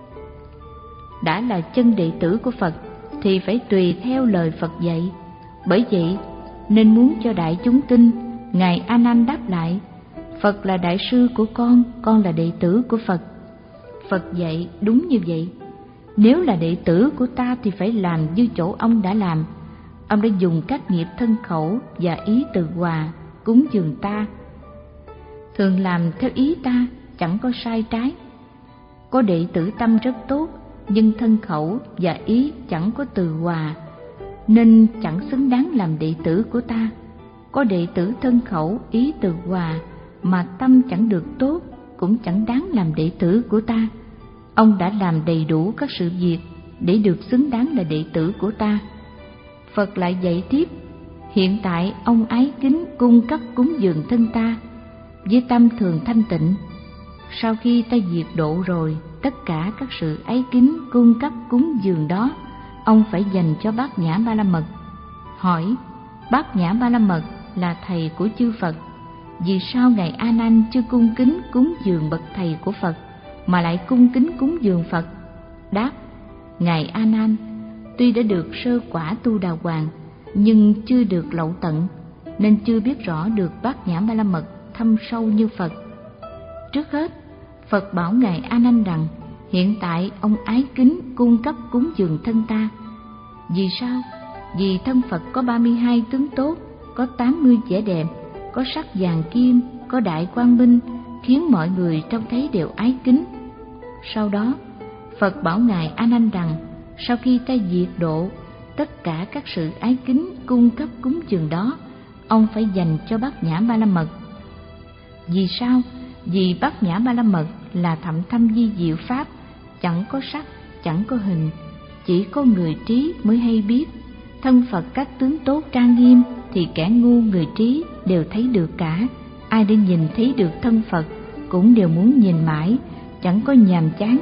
Đã là chân đệ tử của Phật thì phải tùy theo lời Phật dạy. Bởi vậy nên muốn cho đại chúng tin, ngài A Nan đáp lại: Phật là đại sư của con, con là đệ tử của Phật. Phật dạy đúng như vậy. Nếu là đệ tử của ta thì phải làm như chỗ ông đã làm. Ông đã dùng các nghiệp thân khẩu và ý từ hòa cúng dường ta, thường làm theo ý ta, chẳng có sai trái. Có đệ tử tâm rất tốt, nhưng thân khẩu và ý chẳng có từ hòa, nên chẳng xứng đáng làm đệ tử của ta. Có đệ tử thân khẩu ý từ hòa mà tâm chẳng được tốt, cũng chẳng đáng làm đệ tử của ta. Ông đã làm đầy đủ các sự việc để được xứng đáng là đệ tử của ta. Phật lại dạy tiếp: hiện tại ông ái kính cung cấp cúng dường thân ta với tâm thường thanh tịnh. Sau khi ta diệt độ rồi, tất cả các sự ái kính cung cấp cúng dường đó ông phải dành cho Bát Nhã Ba La Mật. Hỏi: Bát Nhã Ba La Mật là thầy của chư Phật, vì sao ngài A Nan chưa cung kính cúng dường bậc thầy của Phật mà lại cung kính cúng dường Phật? Đáp: ngài A Nan tuy đã được sơ quả tu đà hoàng, nhưng chưa được lậu tận, nên chưa biết rõ được Bát Nhã Ba La Mật thâm sâu như Phật. Trước hết, Phật bảo ngài A Nan rằng hiện tại ông ái kính cung cấp cúng dường thân ta. Vì sao? Vì thân Phật có ba mươi hai tướng tốt, có tám mươi vẻ đẹp, có sắc vàng kim, có đại quang minh, khiến mọi người trông thấy đều ái kính. Sau đó, Phật bảo Ngài A Nan rằng, sau khi ta diệt độ tất cả các sự ái kính cung cấp cúng dường đó, ông phải dành cho Bát Nhã Ba La Mật. Vì sao? Vì Bát Nhã Ba La Mật là thậm thâm vi diệu pháp, chẳng có sắc, chẳng có hình, chỉ có người trí mới hay biết. Thân Phật các tướng tốt trang nghiêm thì kẻ ngu người trí đều thấy được cả. Ai đã nhìn thấy được thân Phật cũng đều muốn nhìn mãi, chẳng có nhàm chán.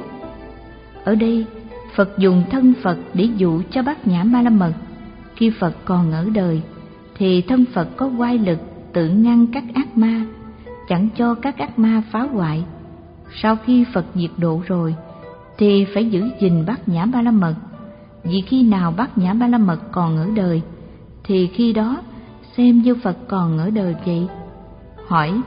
Ở đây, Phật dùng thân Phật để dụ cho Bát Nhã Ba La Mật. Khi Phật còn ở đời thì thân Phật có oai lực tự ngăn các ác ma, chẳng cho các ác ma phá hoại. Sau khi Phật diệt độ rồi thì phải giữ gìn Bát Nhã Ba La Mật. Vì khi nào Bát Nhã Ba La Mật còn ở đời thì khi đó xem như Phật còn ở đời vậy. Hỏi: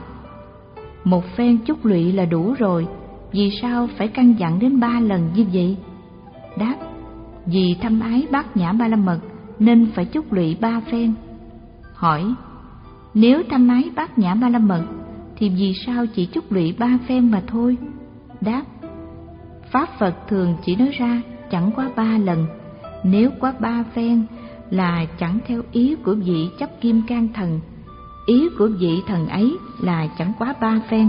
một phen chúc lụy là đủ rồi, vì sao phải căn dặn đến ba lần như vậy? Đáp: vì thâm ái Bát Nhã Ba La Mật nên phải chúc lụy ba phen. Hỏi: nếu thâm ái Bát Nhã Ba La Mật thì vì sao chỉ chúc lụy ba phen mà thôi? Đáp: pháp Phật thường chỉ nói ra chẳng quá ba lần, nếu quá ba phen là chẳng theo ý của vị chấp kim cang thần, ý của vị thần ấy là chẳng quá ba phen.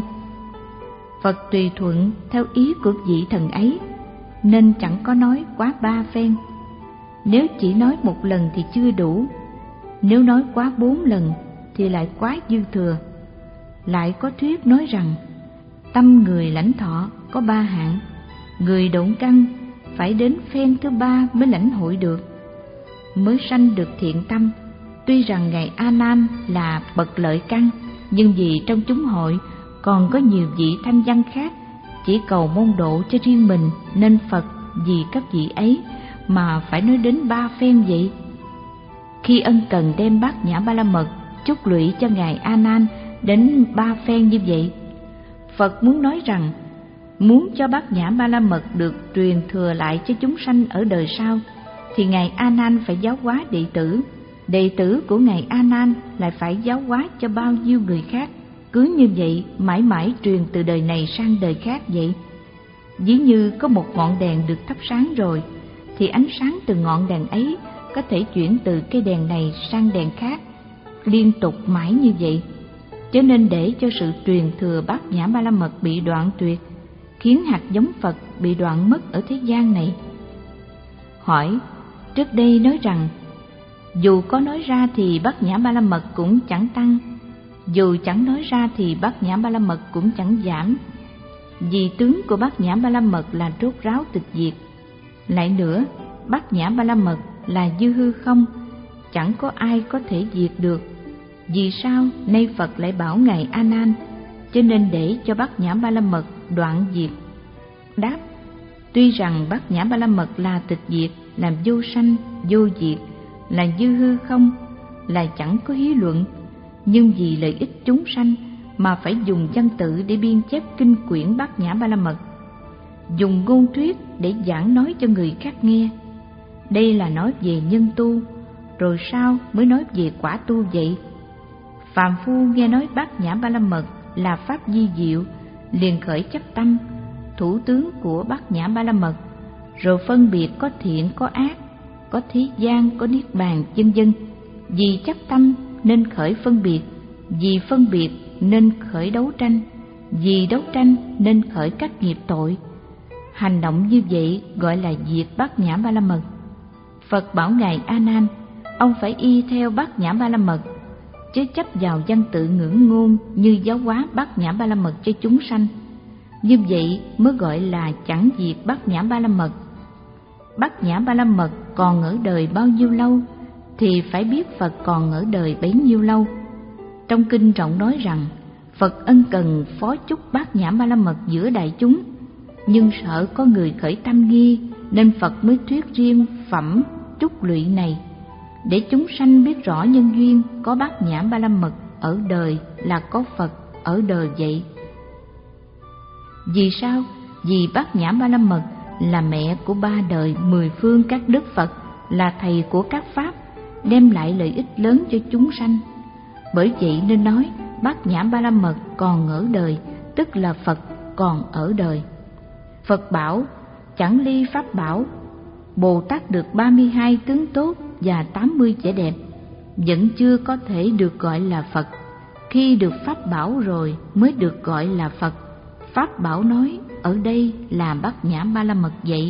Phật tùy thuận theo ý của vị thần ấy nên chẳng có nói quá ba phen. Nếu chỉ nói một lần thì chưa đủ, nếu nói quá bốn lần thì lại quá dư thừa. Lại có thuyết nói rằng tâm người lãnh thọ có ba hạng, người độn căn phải đến phen thứ ba mới lãnh hội được, mới sanh được thiện tâm. Tuy rằng Ngài A Nan là bậc lợi căn, nhưng vì trong chúng hội còn có nhiều vị thanh văn khác chỉ cầu môn độ cho riêng mình, nên Phật vì các vị ấy mà phải nói đến ba phen vậy. Khi ân cần đem Bát Nhã Ba La Mật chúc lụy cho Ngài A Nan đến ba phen như vậy, Phật muốn nói rằng muốn cho Bát Nhã Ba La Mật được truyền thừa lại cho chúng sanh ở đời sau thì Ngài A Nan phải giáo hóa đệ tử, đệ tử của Ngài A Nan lại phải giáo hóa cho bao nhiêu người khác. Cứ như vậy mãi mãi truyền từ đời này sang đời khác vậy. Ví như có một ngọn đèn được thắp sáng rồi thì ánh sáng từ ngọn đèn ấy có thể chuyển từ cây đèn này sang đèn khác, liên tục mãi như vậy. Cho nên để cho sự truyền thừa Bát Nhã Ba La Mật bị đoạn tuyệt, khiến hạt giống Phật bị đoạn mất ở thế gian này. Hỏi: trước đây nói rằng dù có nói ra thì Bát Nhã Ba La Mật cũng chẳng tăng, dù chẳng nói ra thì Bát Nhã Ba La Mật cũng chẳng giảm, vì tướng của Bát Nhã Ba La Mật là rốt ráo tịch diệt. Lại nữa, Bát Nhã Ba La Mật là dư hư không, chẳng có ai có thể diệt được. Vì sao nay Phật lại bảo Ngài A Nan cho nên để cho Bát Nhã Ba La Mật đoạn diệt? Đáp: tuy rằng Bát Nhã Ba La Mật là tịch diệt, làm vô sanh vô diệt, là dư hư không, là chẳng có hí luận, nhưng vì lợi ích chúng sanh mà phải dùng văn tự để biên chép kinh quyển Bát Nhã Ba La Mật, dùng ngôn thuyết để giảng nói cho người khác nghe. Đây là nói về nhân tu, rồi sao mới nói về quả tu vậy? Phàm phu nghe nói Bát Nhã Ba La Mật là pháp di diệu, liền khởi chấp tâm, thủ tướng của Bát Nhã Ba La Mật, rồi phân biệt có thiện có ác, có thế gian có niết bàn, vân vân. Vì chấp tâm nên khởi phân biệt, vì phân biệt nên khởi đấu tranh, vì đấu tranh nên khởi các nghiệp tội. Hành động như vậy gọi là diệt Bát Nhã Ba La Mật. Phật bảo Ngài A Nan, ông phải y theo Bát Nhã Ba La Mật, chứ chấp vào văn tự ngữ ngôn như giáo hóa Bát Nhã Ba La Mật cho chúng sanh. Như vậy mới gọi là chẳng diệt Bát Nhã Ba La Mật. Bát Nhã Ba La Mật còn ở đời bao nhiêu lâu thì phải biết Phật còn ở đời bấy nhiêu lâu. Trong kinh rộng nói rằng Phật ân cần phó chúc Bát Nhã Ba La Mật giữa đại chúng, nhưng sợ có người khởi tâm nghi nên Phật mới thuyết riêng phẩm chúc lụy này, để chúng sanh biết rõ nhân duyên có Bát Nhã Ba La Mật ở đời là có Phật ở đời vậy. Vì sao? Vì Bát Nhã Ba La Mật là mẹ của ba đời mười phương các đức Phật, là thầy của các pháp, đem lại lợi ích lớn cho chúng sanh. Bởi vậy nên nói Bát Nhã Ba La Mật còn ở đời, tức là Phật còn ở đời. Phật bảo chẳng ly Pháp bảo, Bồ Tát được ba mươi hai tướng tốt và tám mươi vẻ đẹp, vẫn chưa có thể được gọi là Phật. Khi được Pháp bảo rồi mới được gọi là Phật. Pháp bảo nói ở đây là Bát Nhã Ba La Mật vậy.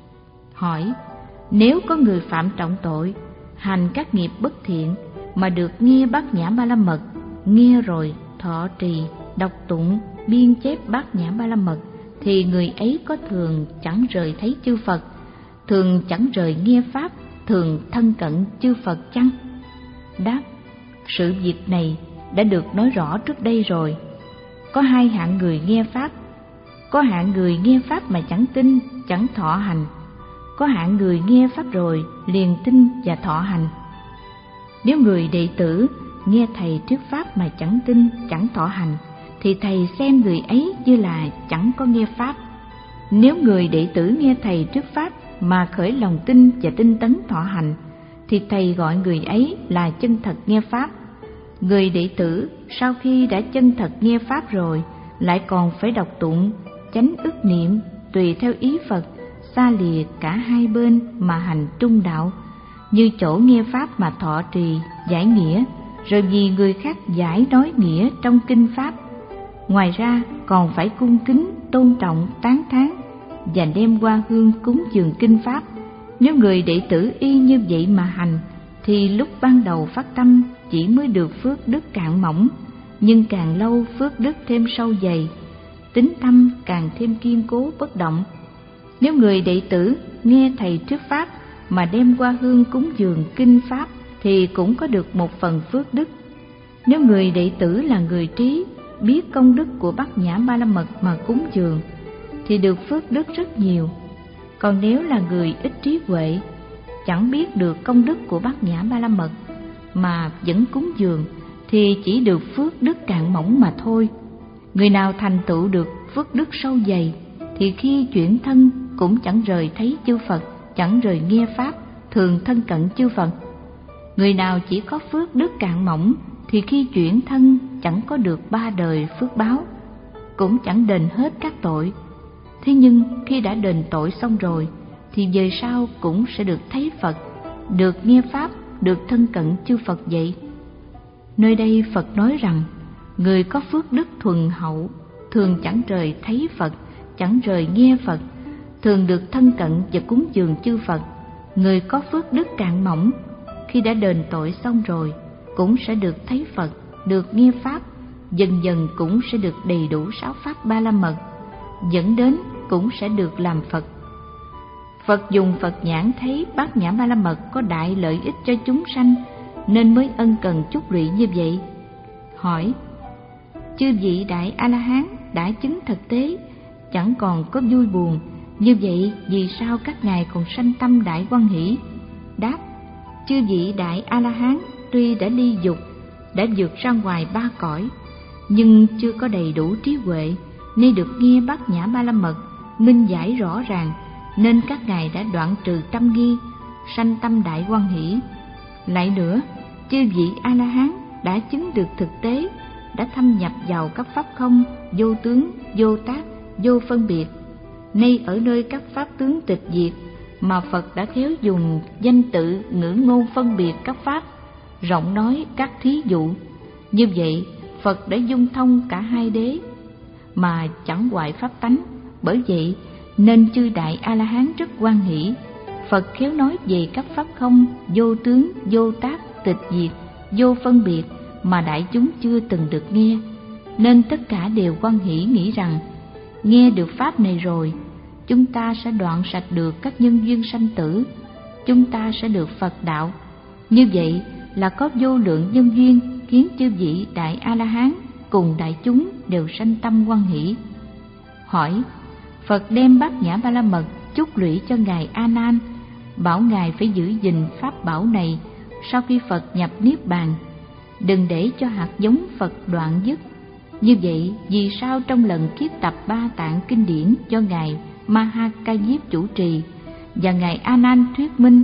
Hỏi: nếu có người phạm trọng tội, hành các nghiệp bất thiện mà được nghe Bát Nhã Ba La Mật, nghe rồi thọ trì, đọc tụng, biên chép Bát Nhã Ba La Mật, thì người ấy có thường chẳng rời thấy chư Phật, thường chẳng rời nghe Pháp, thường thân cận chư Phật chăng? Đáp: sự việc này đã được nói rõ trước đây rồi. Có hai hạng người nghe Pháp. Có hạng người nghe Pháp mà chẳng tin, chẳng thọ hành. Có hạng người nghe Pháp rồi liền tin và thọ hành. Nếu người đệ tử nghe thầy thuyết Pháp mà chẳng tin, chẳng thọ hành, thì thầy xem người ấy như là chẳng có nghe Pháp. Nếu người đệ tử nghe thầy thuyết Pháp mà khởi lòng tin và tinh tấn thọ hành, thì thầy gọi người ấy là chân thật nghe Pháp. Người đệ tử sau khi đã chân thật nghe Pháp rồi, lại còn phải đọc tụng, chánh ức niệm tùy theo ý Phật, xa lìa cả hai bên mà hành trung đạo, như chỗ nghe Pháp mà thọ trì, giải nghĩa, rồi vì người khác giải nói nghĩa trong kinh Pháp. Ngoài ra còn phải cung kính, tôn trọng, tán thán và đem hoa hương cúng dường kinh Pháp. Nếu người đệ tử y như vậy mà hành, thì lúc ban đầu phát tâm chỉ mới được phước đức cạn mỏng, nhưng càng lâu phước đức thêm sâu dày, tín tâm càng thêm kiên cố bất động. Nếu người đệ tử nghe thầy thuyết Pháp mà đem hoa hương cúng dường kinh Pháp, thì cũng có được một phần phước đức. Nếu người đệ tử là người trí, biết công đức của Bát Nhã Ba La Mật mà cúng dường, thì được phước đức rất nhiều. Còn nếu là người ít trí huệ, chẳng biết được công đức của Bát Nhã Ba La Mật mà vẫn cúng dường, thì chỉ được phước đức cạn mỏng mà thôi. Người nào thành tựu được phước đức sâu dày, thì khi chuyển thân cũng chẳng rời thấy chư Phật, chẳng rời nghe Pháp, thường thân cận chư Phật. Người nào chỉ có phước đức cạn mỏng, thì khi chuyển thân chẳng có được ba đời phước báo, cũng chẳng đền hết các tội. Thế nhưng khi đã đền tội xong rồi, thì về sau cũng sẽ được thấy Phật, được nghe Pháp, được thân cận chư Phật vậy. Nơi đây Phật nói rằng, người có phước đức thuần hậu, thường chẳng rời thấy Phật, chẳng rời nghe Phật, thường được thân cận và cúng dường chư Phật. Người có phước đức cạn mỏng, khi đã đền tội xong rồi, cũng sẽ được thấy Phật, được nghe Pháp, dần dần cũng sẽ được đầy đủ sáu Pháp Ba La Mật, dẫn đến cũng sẽ được làm Phật. Phật dùng Phật nhãn thấy Bát Nhã Ba La Mật có đại lợi ích cho chúng sanh, nên mới ân cần chúc lụy như vậy. Hỏi: chư vị Đại A-la-hán đã chứng thực tế, chẳng còn có vui buồn, như vậy vì sao các ngài còn sanh tâm đại hoan hỷ? Đáp: chư vị Đại A-la-hán tuy đã ly dục, đã vượt ra ngoài ba cõi, nhưng chưa có đầy đủ trí huệ, nên được nghe Bát Nhã Ba La Mật minh giải rõ ràng, nên các ngài đã đoạn trừ tâm nghi, sanh tâm đại hoan hỷ. Lại nữa, chư vị A-la-hán đã chứng được thực tế, đã thâm nhập vào các pháp không, vô tướng, vô tác, vô phân biệt. Nay ở nơi các pháp tướng tịch diệt, mà Phật đã khéo dùng danh tự ngữ ngôn phân biệt các pháp, rộng nói các thí dụ. Như vậy Phật đã dung thông cả hai đế, mà chẳng hoại pháp tánh. Bởi vậy nên chư Đại A-la-hán rất hoan hỷ. Phật khéo nói về các pháp không, vô tướng, vô tác, tịch diệt, vô phân biệt mà đại chúng chưa từng được nghe, nên tất cả đều hoan hỷ, nghĩ rằng nghe được pháp này rồi, chúng ta sẽ đoạn sạch được các nhân duyên sanh tử, chúng ta sẽ được Phật đạo. Như vậy là có vô lượng nhân duyên khiến chư vị Đại A-la-hán cùng đại chúng đều sanh tâm hoan hỷ. Hỏi: Phật đem Bát Nhã Ba La Mật chúc lụy cho ngài A Nan, bảo ngài phải giữ gìn pháp bảo này sau khi Phật nhập niết bàn, đừng để cho hạt giống Phật đoạn dứt. Như vậy vì sao trong lần kiết tập ba tạng kinh điển do ngài Ma Ha Ca Diếp chủ trì và ngài A Nan thuyết minh,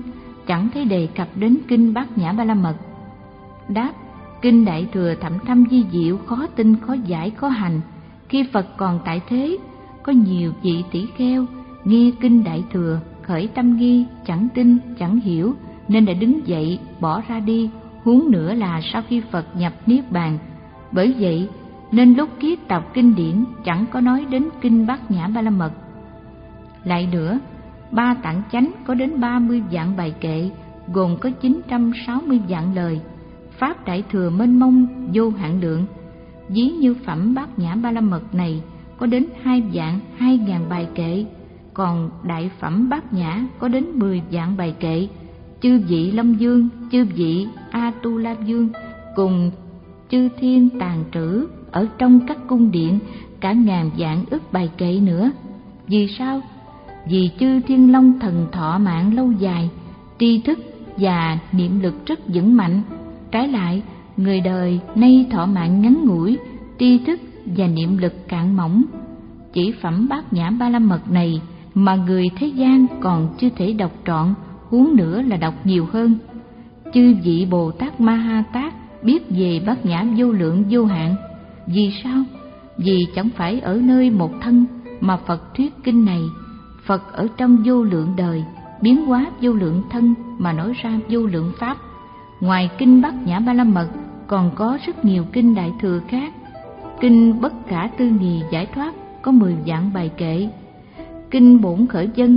chẳng thấy đề cập đến kinh Bát Nhã Ba La Mật. Đáp: kinh Đại Thừa thậm thâm vi diệu, khó tin khó giải khó hành. Khi Phật còn tại thế, có nhiều vị tỷ kheo nghe kinh Đại Thừa khởi tâm nghi, chẳng tin chẳng hiểu, nên đã đứng dậy bỏ ra đi, huống nữa là sau khi Phật nhập niết bàn. Bởi vậy nên lúc kiết tập kinh điển chẳng có nói đến kinh Bát Nhã Ba La Mật. Lại nữa, ba tạng chánh có đến ba mươi vạn bài kệ, gồm có chín trăm sáu mươi vạn lời. Pháp Đại Thừa mênh mông vô hạn lượng, ví như phẩm Bát Nhã Ba La Mật này có đến hai vạn hai ngàn bài kệ, còn đại phẩm Bát Nhã có đến mười vạn bài kệ. Chư vị Long Dương, chư vị A-tu-la Dương cùng chư thiên tàng trữ ở trong các cung điện cả ngàn vạn ức bài kệ nữa. Vì sao? Vì chư thiên long thần thọ mạng lâu dài, tri thức và niệm lực rất vững mạnh. Trái lại, người đời nay thọ mạng ngắn ngủi, tri thức và niệm lực cạn mỏng. Chỉ phẩm Bát Nhã Ba La Mật này mà người thế gian còn chưa thể đọc trọn, huống nữa là đọc nhiều hơn. Chư vị Bồ Tát Ma Ha Tát biết về Bát Nhã vô lượng vô hạn. Vì sao? Vì chẳng phải ở nơi một thân mà Phật thuyết kinh này. Phật ở trong vô lượng đời, biến hóa vô lượng thân mà nói ra vô lượng pháp. Ngoài kinh Bát Nhã Ba La Mật còn có rất nhiều kinh Đại Thừa khác. Kinh Bất Khả Tư Nghì Giải Thoát có mười vạn bài kệ. Kinh Bổn Khởi Dân,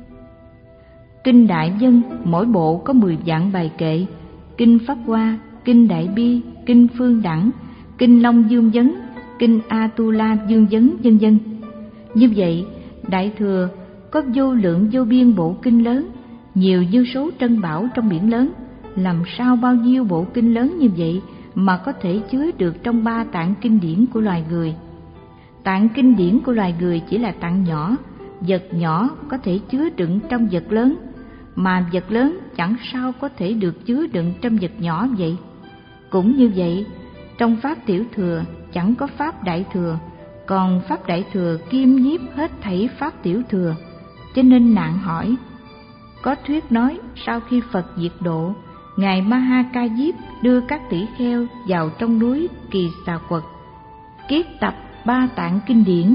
kinh Đại Dân mỗi bộ có mười vạn bài kệ. Kinh Pháp Hoa, kinh Đại Bi, kinh Phương Đẳng, kinh Long Dương Vấn, kinh A-tu-la Dương Vấn, vân vân. Như vậy, Đại Thừa có vô lượng vô biên bộ kinh lớn, nhiều như số trân bảo trong biển lớn. Làm sao bao nhiêu bộ kinh lớn như vậy mà có thể chứa được trong ba tạng kinh điển của loài người? Tạng kinh điển của loài người chỉ là tạng nhỏ, vật nhỏ có thể chứa đựng trong vật lớn, mà vật lớn chẳng sao có thể được chứa đựng trong vật nhỏ vậy. Cũng như vậy, trong Pháp Tiểu Thừa chẳng có Pháp Đại Thừa, còn Pháp Đại Thừa kiêm nhiếp hết thảy Pháp Tiểu Thừa. Cho nên nạn hỏi, có thuyết nói sau khi Phật diệt độ, Ngài Ma Ha Ca Diếp đưa các tỷ kheo vào trong núi Kỳ Xà Quật, kiết tập ba tạng kinh điển.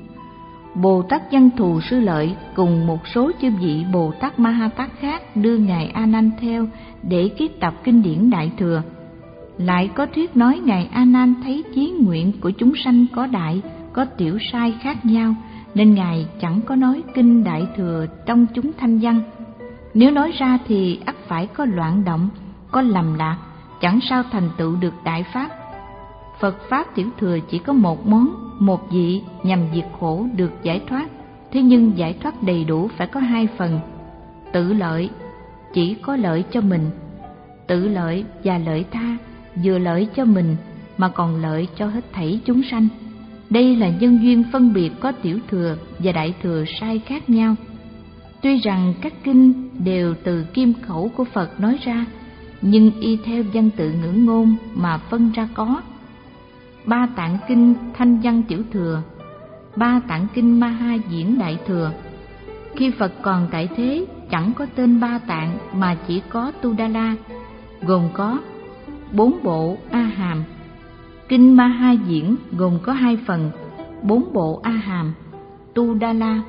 Bồ Tát Văn Thù Sư Lợi cùng một số chư vị Bồ Tát Ma Ha Tát khác đưa Ngài A Nan theo để kiết tập kinh điển Đại Thừa. Lại có thuyết nói Ngài A Nan thấy chí nguyện của chúng sanh có đại, có tiểu sai khác nhau, nên Ngài chẳng có nói kinh Đại Thừa trong chúng thanh văn. Nếu nói ra thì ắt phải có loạn động, có lầm lạc, chẳng sao thành tựu được đại pháp. Phật Pháp Tiểu Thừa chỉ có một món, một vị nhằm diệt khổ được giải thoát. Thế nhưng giải thoát đầy đủ phải có hai phần. Tự lợi chỉ có lợi cho mình, tự lợi và lợi tha, vừa lợi cho mình mà còn lợi cho hết thảy chúng sanh. Đây là nhân duyên phân biệt có Tiểu Thừa và Đại Thừa sai khác nhau. Tuy rằng các kinh đều từ kim khẩu của Phật nói ra, nhưng y theo văn tự ngữ ngôn mà phân ra có ba tạng kinh thanh văn Tiểu Thừa, ba tạng kinh Ma Ha Diễn Đại Thừa. Khi Phật còn tại thế chẳng có tên ba tạng mà chỉ có Tu Đa La, gồm có bốn bộ A Hàm. Kinh Ma Ha Diễn gồm có hai phần, bốn bộ A Hàm, Tu Đa La.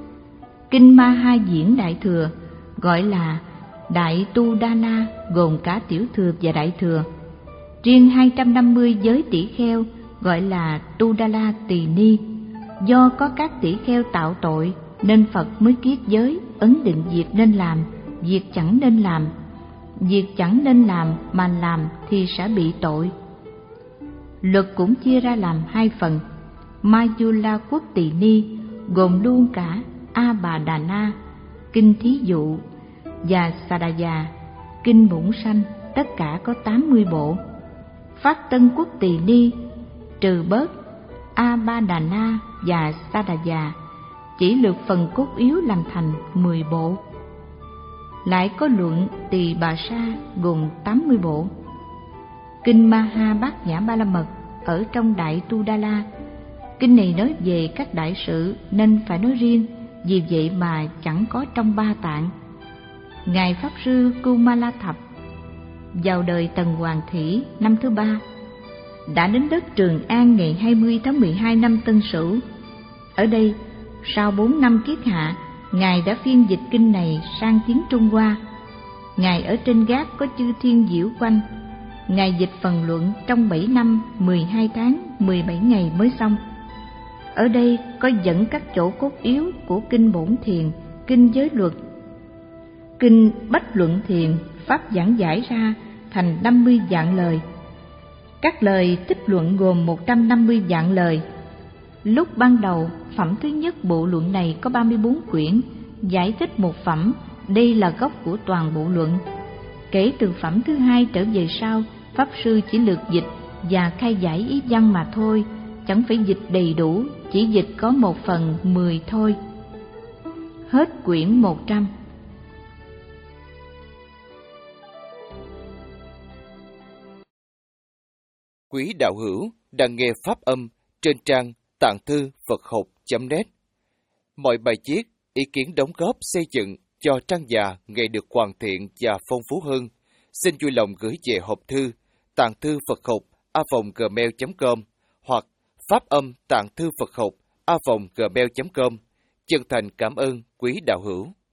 Kinh Ma Ha Diễn Đại Thừa gọi là Đại Tu Đa La, gồm cả Tiểu Thừa và Đại Thừa. Riêng hai trăm năm mươi giới tỷ kheo gọi là Tu Đa La Tỳ Ni. Do có các tỷ kheo tạo tội nên Phật mới kiết giới, ấn định việc nên làm, việc chẳng nên làm. Việc chẳng nên làm mà làm thì sẽ bị tội. Luật cũng chia ra làm hai phần. Majula Quốc Tỳ Ni gồm luôn cả A Bà Đà Na, kinh Thí Dụ, và Sadaya, kinh Bổn Sanh, tất cả có tám mươi bộ. Phát Tân Quốc Tỳ Ni trừ bớt A Ba Đà Na và Sadaya, chỉ lược phần cốt yếu làm thành mười bộ. Lại có luận Tỳ Bà Sa gồm tám mươi bộ. Kinh Ma Ha Bát Nhã Ba La Mật ở trong Đại Tu Đa La. Kinh này nói về các đại sự nên phải nói riêng, vì vậy mà chẳng có trong ba tạng. Ngài Pháp Sư Kumala Thập vào đời Tần Hoàng Thủy năm thứ ba, đã đến đất Trường An ngày hai mươi tháng mười hai năm Tân Sửu. Ở đây, sau bốn năm kiết hạ, Ngài đã phiên dịch kinh này sang tiếng Trung Hoa. Ngài ở trên gác có chư thiên diễu quanh. Ngài dịch phần luận trong bảy năm, mười hai tháng, mười bảy ngày mới xong. Ở đây có dẫn các chỗ cốt yếu của kinh Bổn Thiền, kinh Giới Luật, kinh Bách Luận Thiền, pháp giảng giải ra thành năm mươi vạn lời. Các lời tích luận gồm một trăm năm mươi vạn lời. Lúc ban đầu, phẩm thứ nhất bộ luận này có ba mươi bốn quyển, giải thích một phẩm, đây là gốc của toàn bộ luận. Kể từ phẩm thứ hai trở về sau, Pháp Sư chỉ lược dịch và khai giải ý văn mà thôi, chẳng phải dịch đầy đủ, chỉ dịch có một phần mười thôi. Hết quyển một trăm. Quý đạo hữu đang nghe pháp âm trên trang tạng thư Phật học chấm net. Mọi bài viết, ý kiến đóng góp xây dựng cho trang già ngày được hoàn thiện và phong phú hơn, xin vui lòng gửi về hộp thư tạng thư Phật học a còng gmail chấm com hoặc pháp âm tạng thư Phật học a còng gmail chấm com. Chân thành cảm ơn quý đạo hữu.